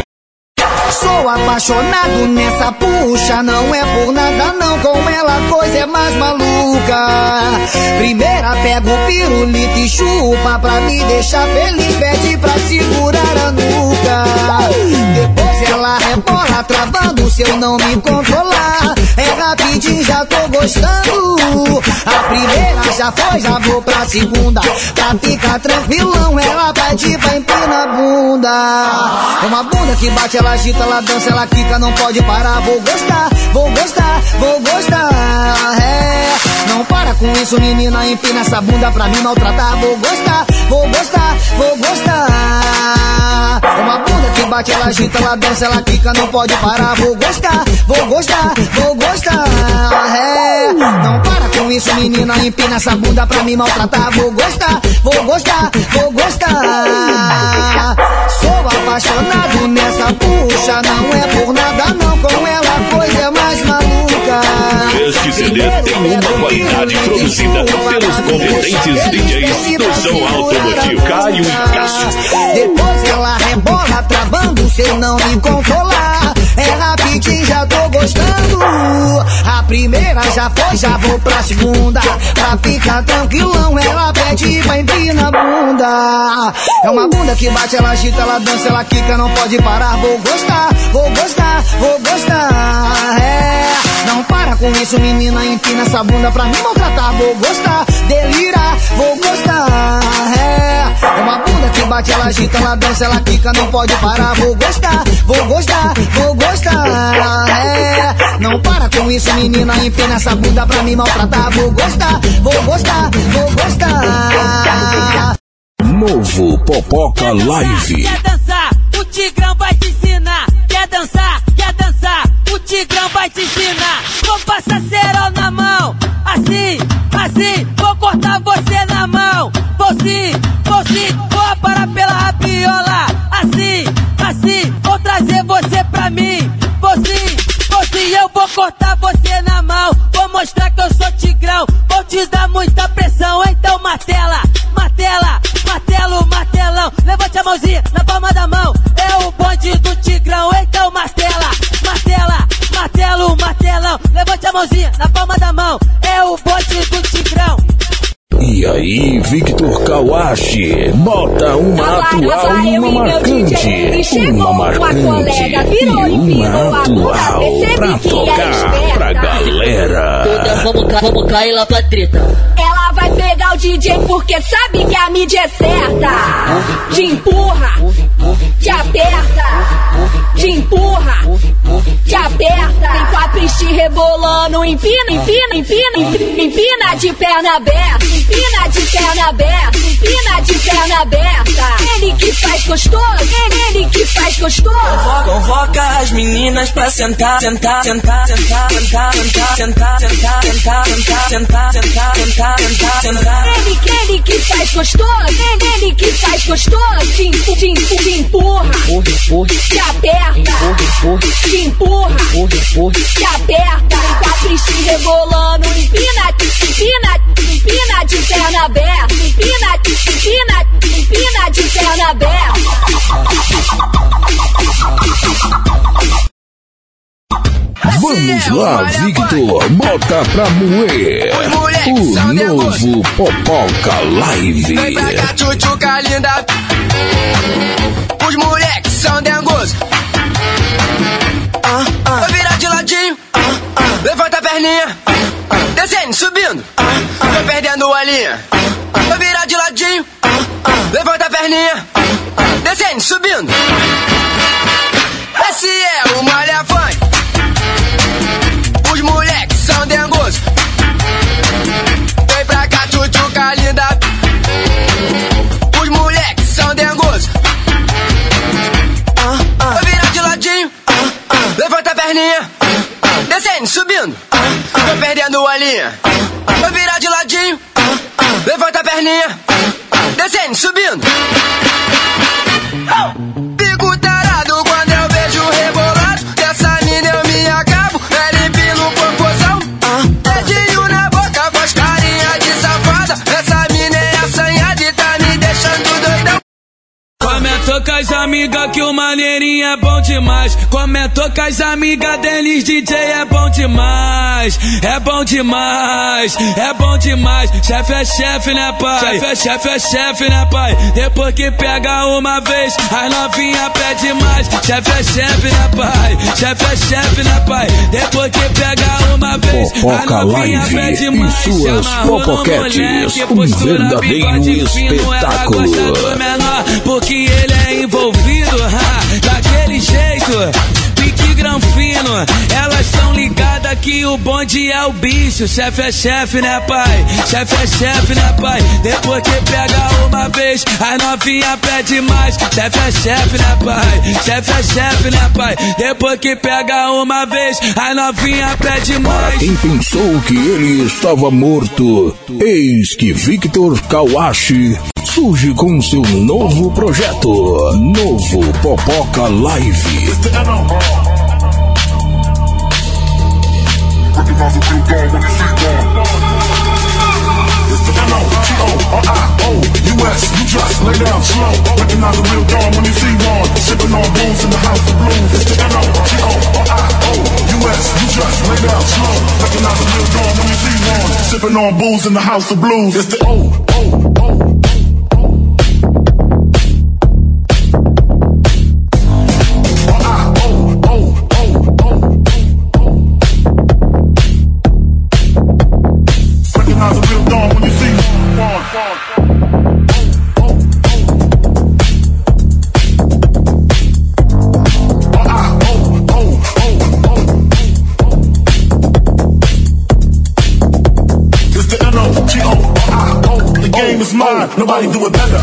Speaker 19: Sou apaixonado nessa puxa, não é por nada não, com ela a coisa é mais maluca. Primeira pega o pirulito e chupa, pra me deixar feliz pede pra segurar a nuca. Depois ela rebola travando, se eu não me controlar é rapidinho, já tô gostando. A primeira já foi, já vou pra segunda, pra ficar tranquilão ela pede pra empinar a bunda. É uma bunda que bate, ela agita, ela dança, ela quica, não pode parar. Vou gostar, vou gostar, vou gostar, é. Não para com isso, menina, empina essa bunda pra me maltratar. Vou gostar, vou gostar, vou gostar. É uma bunda que bate, ela agita, ela dança, ela quica, não pode parar. Vou gostar, vou gostar, vou gostar, é. Não para com isso, menina, empina essa bunda pra me maltratar. Vou gostar, vou gostar, vou gostar. Sou apaixonado nessa puxa, não é por nada não, com ela a coisa é mais maluca.
Speaker 3: Este C D tem uma qualidade produzida pelos competentes D Js do som automotivo Caio e Cássio.
Speaker 19: Depois ela rebola travando, se eu não me controlar é rapidinho, já tô gostando. A primeira já foi, já vou pra segunda, pra ficar tranquilão ela pede pra empinar a bunda. É uma bunda que bate, ela agita, ela dança, ela quica, não pode parar. Vou gostar, vou gostar, vou gostar, é. Não para com isso, menina, empina essa bunda pra me maltratar. Vou gostar, delira, vou gostar, é. É uma bunda que bate, ela agita, ela dança, ela quica, não pode parar. Vou gostar, vou gostar, vou gostar, é. Não para com isso, menina, empina essa bunda pra me maltratar. Vou gostar, vou gostar, vou gostar.
Speaker 1: Novo Popoca Live.
Speaker 7: Quer dançar? O Tigrão vai te ensinar. Quer dançar? Quer dançar? O Tigrão vai te ensinar. Vou passar cerol na mão, assim, assim. Vou cortar você na mão, vou sim, vou sim. Vou parar pela rabiola, assim, assim. Vou trazer você pra mim, vou sim, vou sim. Eu vou cortar você na mão, vou mostrar que eu sou Tigrão. Vou te dar muita pressão, então martela, martela, martelo, martelão. Levante a mãozinha na palma da mão, é o bonde do Tigrão, então martela, martela, martelo, martelão. Levante a mãozinha na palma da mão, é o bonde do Tigrão.
Speaker 1: E aí, Victor Kawashi, bota uma atual e uma marcante. Uma marcante e uma atual pra tocar pra galera.
Speaker 2: Toda, vamos, ca vamos cair lá pra treta.
Speaker 5: Ela vai pegar o D J porque sabe que a mídia é certa. Te empurra, te aperta, te empurra, te aperta. Tem quatro te rebolando, empina, empina, empina, empina, empina de perna aberta. Empina de perna aberta, empina de perna aberta. Ele que faz gostoso, ele, ele que faz gostoso.
Speaker 10: Convoca, convoca as meninas pra sentar, sentar, sentar, sentar, sentar, sentar, sentar, sentar, sentar, sentar, sentar, sentar, sentar, sentar, sentar.
Speaker 5: Ele, ele que faz gostoso, ele, ele que faz gostoso. Te empurra, te empurra, te empurra, te aperta, te empurra, te aperta. Tem quatro te rebolando, empina, empina, empina de perna aberta, empina, empina, empina de perna aberta.
Speaker 1: Vamos lá, Victor, bota pra moer o novo Popoca Live.
Speaker 9: Vem pra cá, tchutchuca linda. Os moleques são dengosos. Ah, ah. Vou virar de ladinho. Ah, ah. Levanta a perninha. Ah, ah. Descendo, subindo. Ah, ah. Tô perdendo a linha. Ah, ah. Vou virar de ladinho. Ah, ah. Levanta a perninha. Ah, ah. Descendo, subindo. Esse é o Malha Funk. Os moleques são dengosos. Vem pra cá, tchutchuca linda. Os moleques são dengosos. Ah, ah. Vou virar de ladinho. Ah, ah. Levanta a perninha. Ah, ah. Descendo, subindo. Ah, ah. Tô perdendo a linha. Ah, ah. Vou virar de ladinho. Ah, ah. Levanta a perninha. Ah, ah. Descendo, subindo. Fico tarado quando eu vejo rebolado. Dessa mina eu me acabo. É limpinho, popozão. Ah. Dedinho na boca, faz carinha de safada. Essa mina é assanhada e tá me deixando doidão.
Speaker 6: Comentou com as amigas que o maneirinho é bom demais. Comentou com as amigas deles, D J é bom demais. É bom demais, é bom demais. Chefe é chefe, né, pai? Chefe é chefe, é chefe, né, pai? Depois que pega uma vez, as novinha pede mais. Chefe é chefe, né, pai? Chefe é chefe, né, pai? Depois que pega uma vez,
Speaker 1: Popoca
Speaker 6: as novinha
Speaker 1: Live
Speaker 6: pede mais.
Speaker 1: e suas popoquetes, um verdadeiro espetáculo.
Speaker 6: Porque ele é envolvido, ha, daquele jeito, pique granfino. Elas são ligadas que o bonde é o bicho. Chefe é chefe, né, pai? Chefe é chefe, né, pai? Depois que pega uma vez, as novinha pede mais. Chefe é chefe, né, pai? Chefe é chefe, né, pai? Depois que pega uma vez, as novinha pede mais.
Speaker 1: Para quem pensou que ele estava morto, eis que Victor Kawashi surge com seu novo projeto, Novo Popoca Live.
Speaker 22: U S, you just lay down slow. Recognize the real dawn when you see one. Sipping on booze in the house of blues. It's the N O T O R I O. U S, you just lay down slow. Recognize the real dawn when you see one. Sipping on booze in the house of blues. It's the O, O, O. Nobody do it better.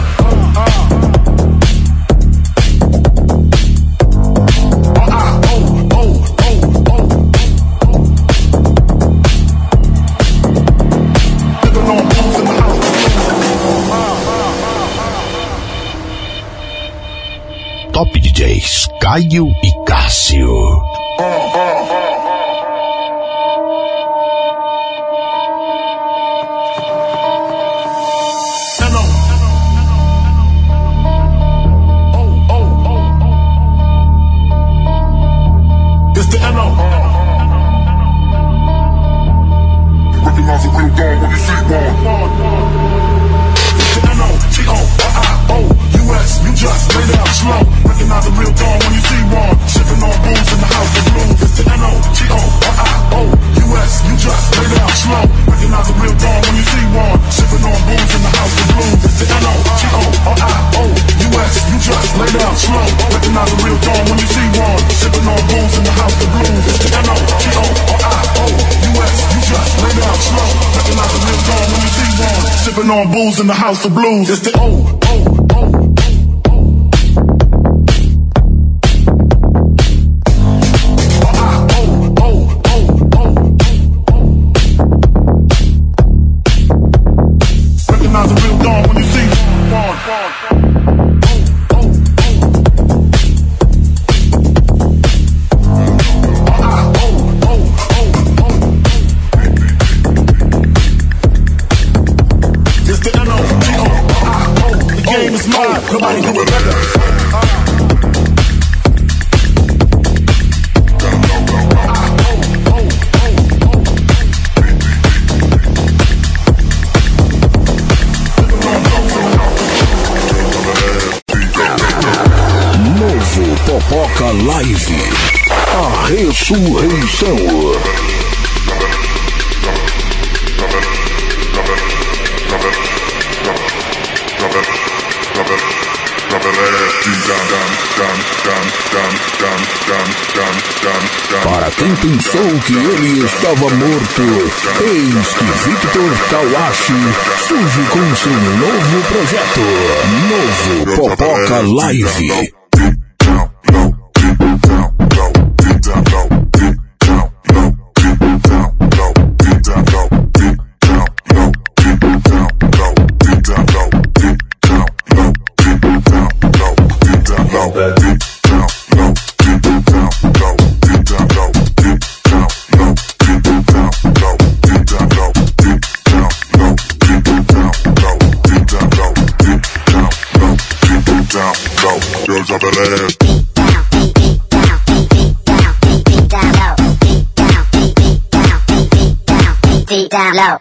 Speaker 1: Top D Js Caio e Cássio.
Speaker 22: On booze in the house of blues. It's the O, O, O. Recognize the real dawn when you see one. Nobody do it better.
Speaker 1: Popoca Live. A ressurreição. Para quem pensou que ele estava morto, eis que Victor Kawashi surge com seu novo projeto, Novo Popoca Live.
Speaker 22: Drop that ass.
Speaker 11: Deep down low.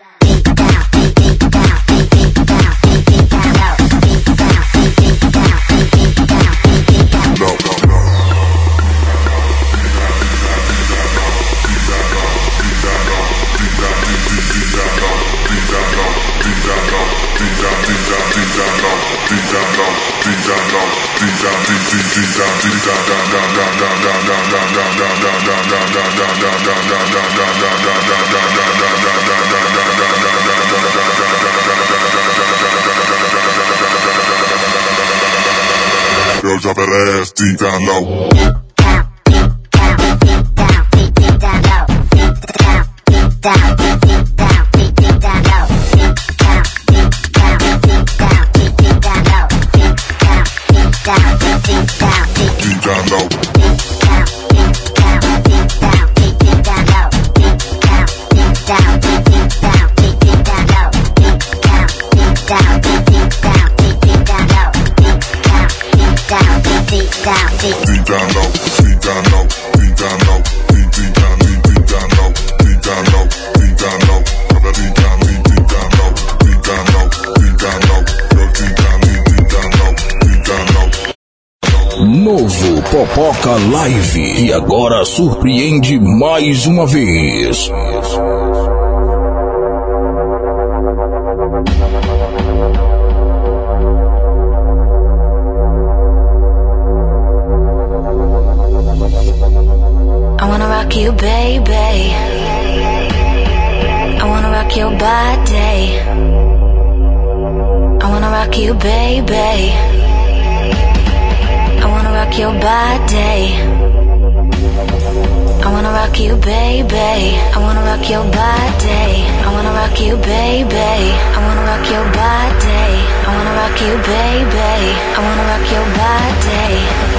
Speaker 11: Girl, drop that ass deep down low.
Speaker 1: Novo Popoca Live, e agora surpreende mais uma vez.
Speaker 5: I wanna rock you, baby. I wanna rock your body. I wanna rock you, baby. I wanna rock your body. I wanna rock you, baby. I wanna rock your body. I wanna rock you, baby. I wanna rock your body. I wanna rock you, baby. I wanna rock your body.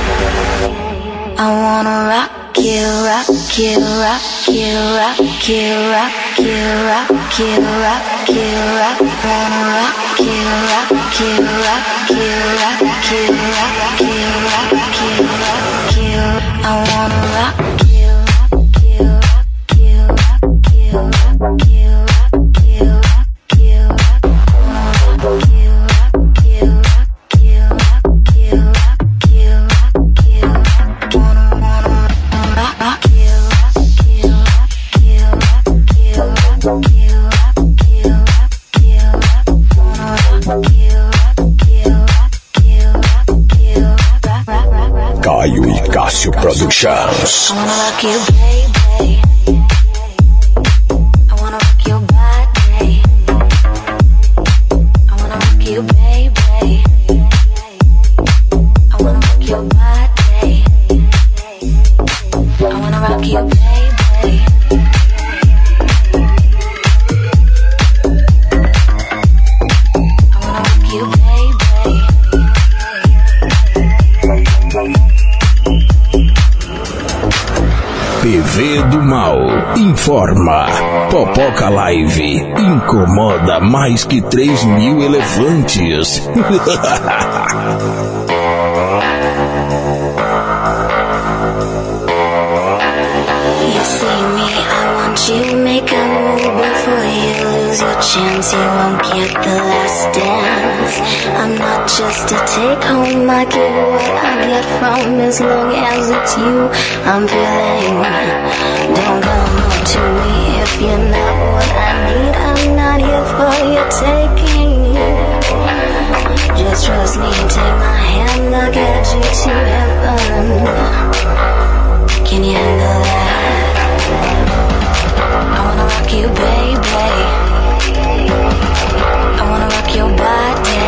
Speaker 5: I wanna rock you, rock you, rock you, rock you, rock you, rock you, rock you, rock. Wanna rock you, rock you, rock you, rock you, rock you, rock you, rock you. I wanna rock you, rock you, rock you, rock you, rock you, rock you, rock you. Wanna rock you, rock you, rock you, rock you, rock you, rock you. Wanna wanna rock rock you, rock you, rock you, rock you, rock you, rock you, rock you. Wanna rock you, rock you, rock you, rock you, rock rock rock rock.
Speaker 1: Caio e Cássio Productions.
Speaker 5: I wanna rock you, baby. I wanna rock your body. I wanna rock you, baby. I wanna rock your body. I wanna rock you, baby. I wanna rock you, baby.
Speaker 1: P V do Mal informa. Popoca Live incomoda mais que três mil elefantes.
Speaker 5: You see me, I want you, make a move before you lose
Speaker 11: lose your chance, you won't get the last dance. I'm not just a take home, I give what I get from, as long as it's you I'm feeling. Don't come up to me if you're not what I need. I'm not here for your taking. Just trust me, take my hand, I'll get you to heaven. Can you handle that? I wanna rock you, baby. I wanna rock your body.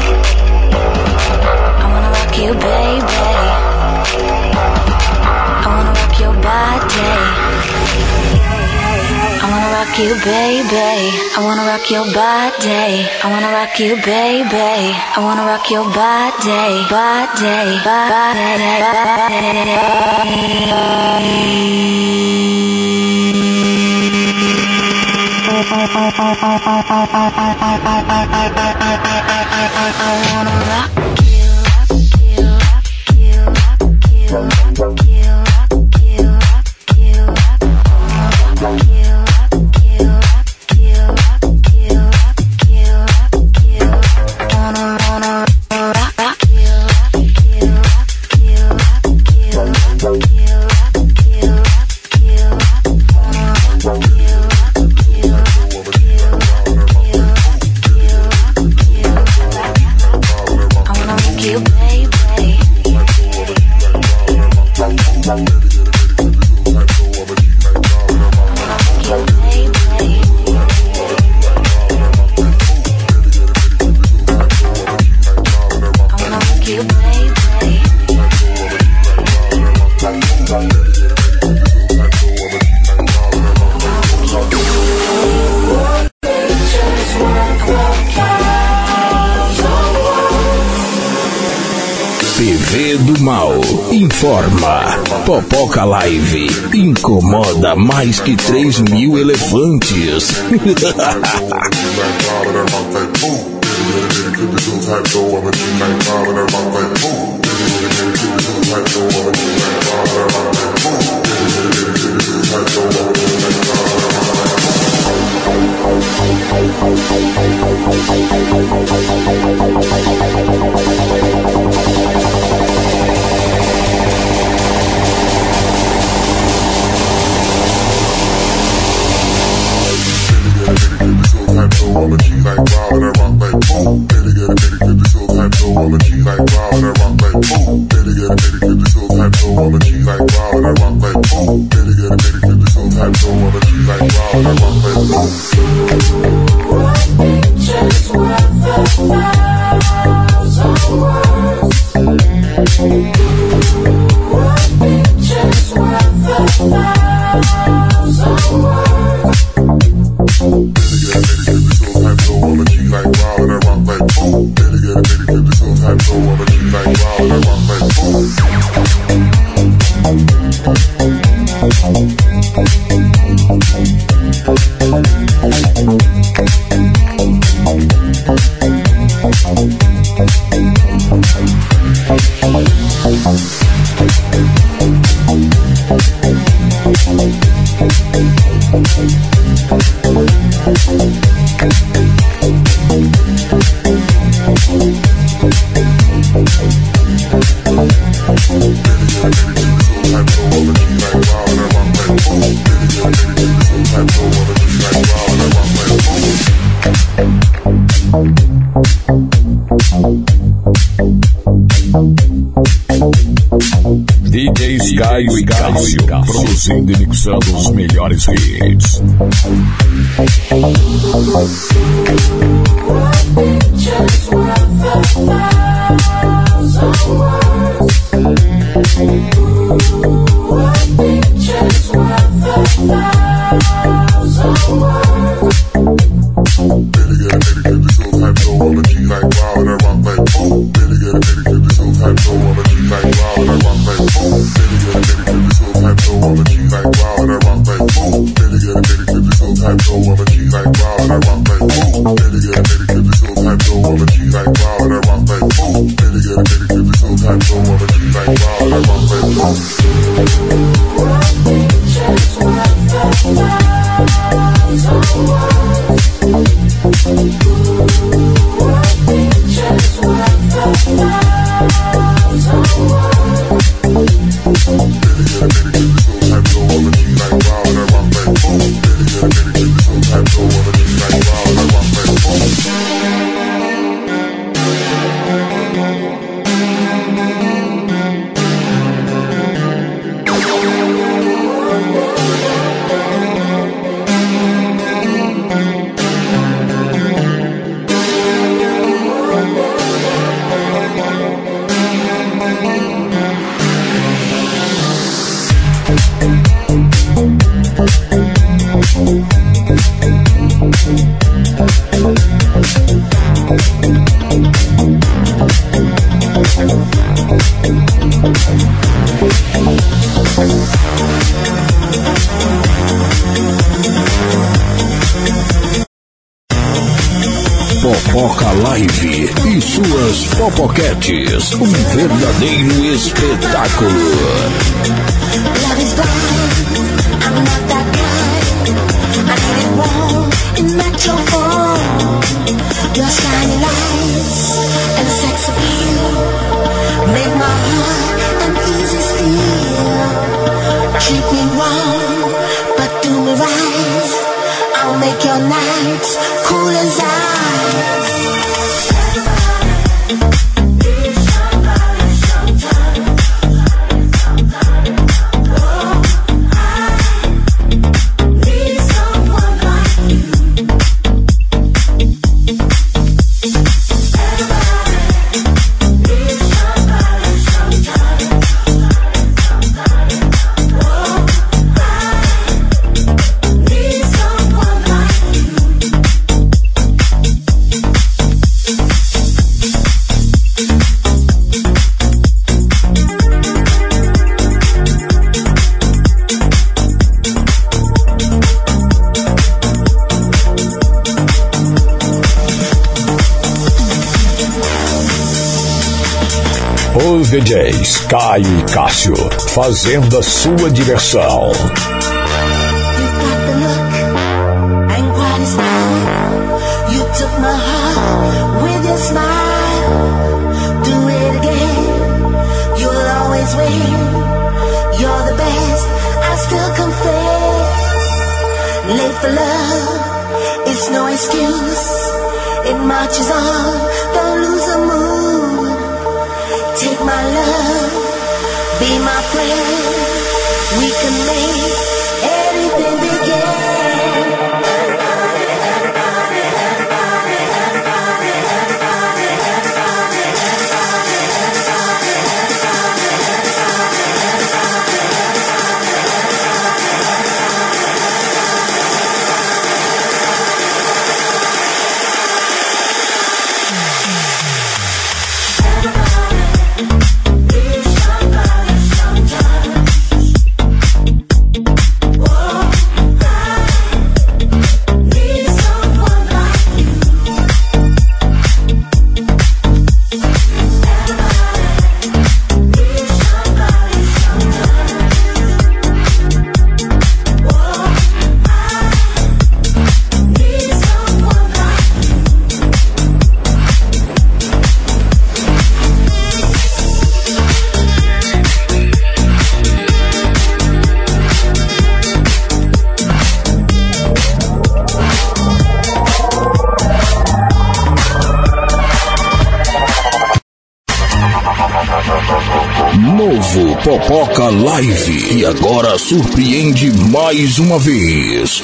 Speaker 11: I wanna rock you, baby. I wanna rock your body. I wanna rock you, baby. I wanna rock your body. I wanna rock you, baby. I wanna rock your body, body, body, I wanna rock you, rock you, rock you, rock you, rock you, rock you, rock you, rock you, rock you, rock you, rock you, rock you, rock you, wanna wanna rock rock you, rock you, rock you, rock you, rock you, rock you, rock you, wanna rock you, rock you, rock you, rock you, I wanna rock you, baby.
Speaker 1: T V do Mal informa. Popoca Live incomoda mais que três mil elefantes. D Js Caio e Cássio, produzindo e mixando os melhores hits.
Speaker 11: Just
Speaker 1: Popoca Live e suas popoquetes, um verdadeiro espetáculo.
Speaker 5: Love is blind, I'm not that kind. I need it warm in metro form. Your shiny lights and sex appeal make my heart an easy steal. Treat me wrong, but do me right. I'll make your nights cool as ice.
Speaker 1: Os D Js Caio e Cássio, fazendo a sua diversão.
Speaker 5: For love, it's no excuse. It marches on, don't lose a mood. Take my love, be my friend. We can make anything begin.
Speaker 1: Novo Popoca Live, e agora surpreende mais uma vez.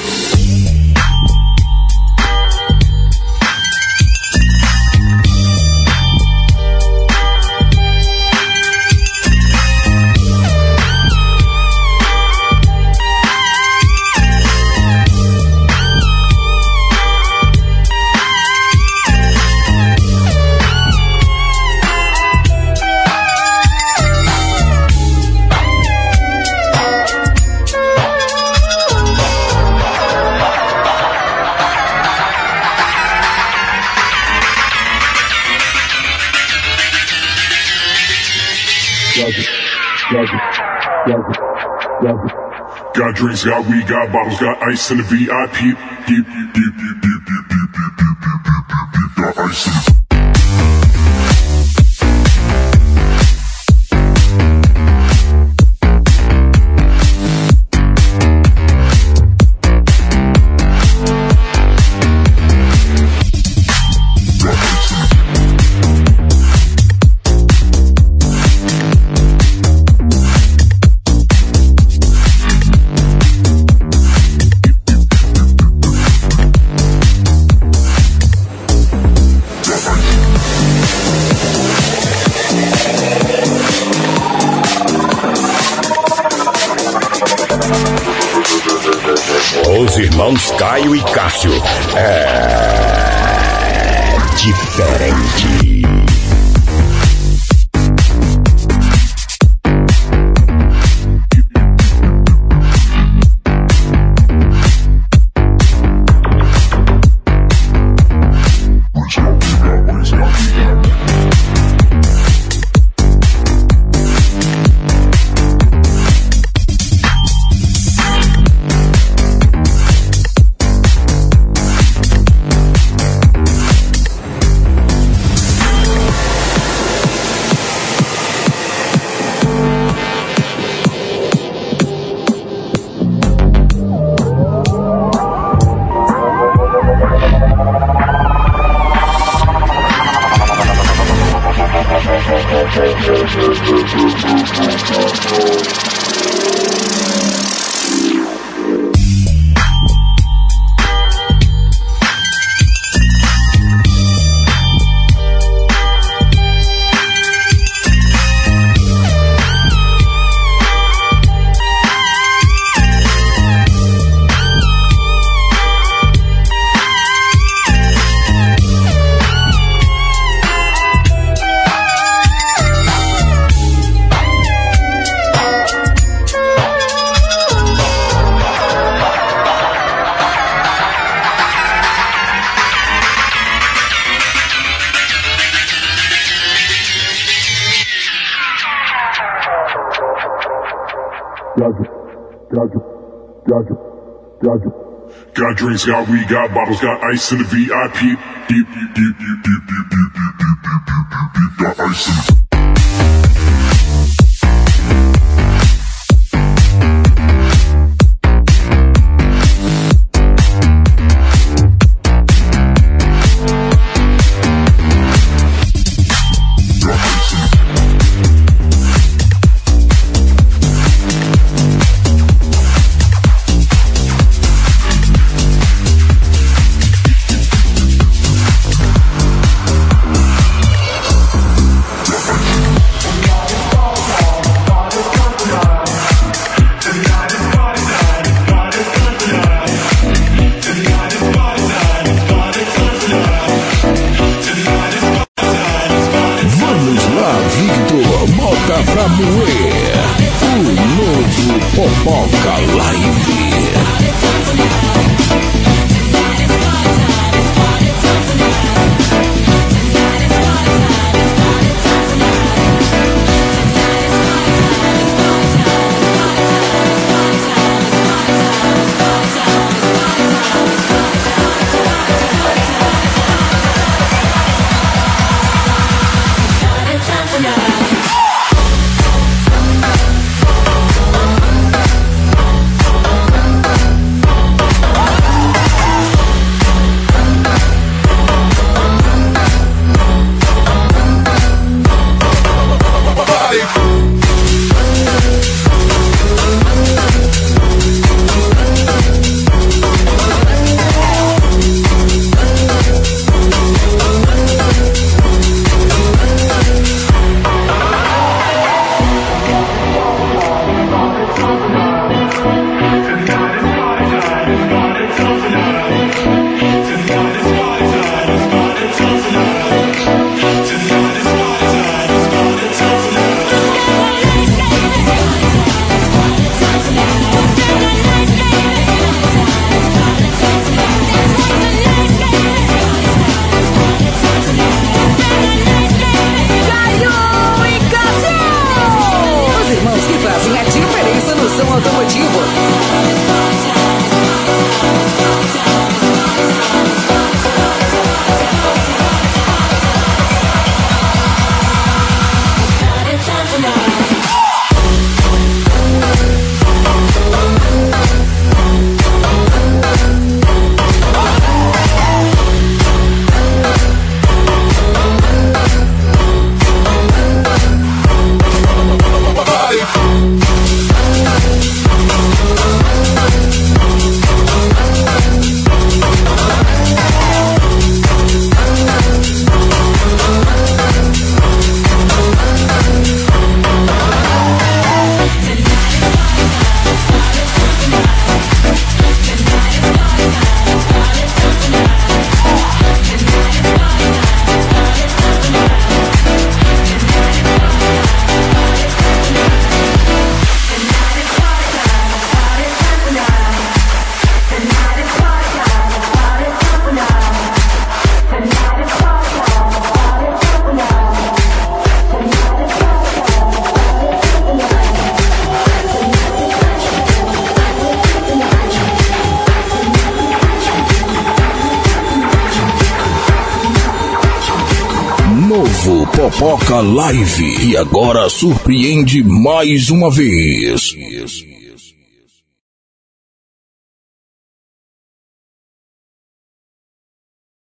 Speaker 22: Got drinks, got weed, got bottles, got ice in the V I P. Deep, deep, deep, deep, deep, deep, deep, deep, deep, deep, got ice in the
Speaker 1: Os irmãos Caio e Cássio. É diferente.
Speaker 22: Got drinks, got weed, got bottles, got ice in the V I P. Deep, deep, deep, deep, deep, deep, deep, deep, deep, deep, deep, got ice in the
Speaker 1: Fofoca Live. E agora surpreende mais uma vez.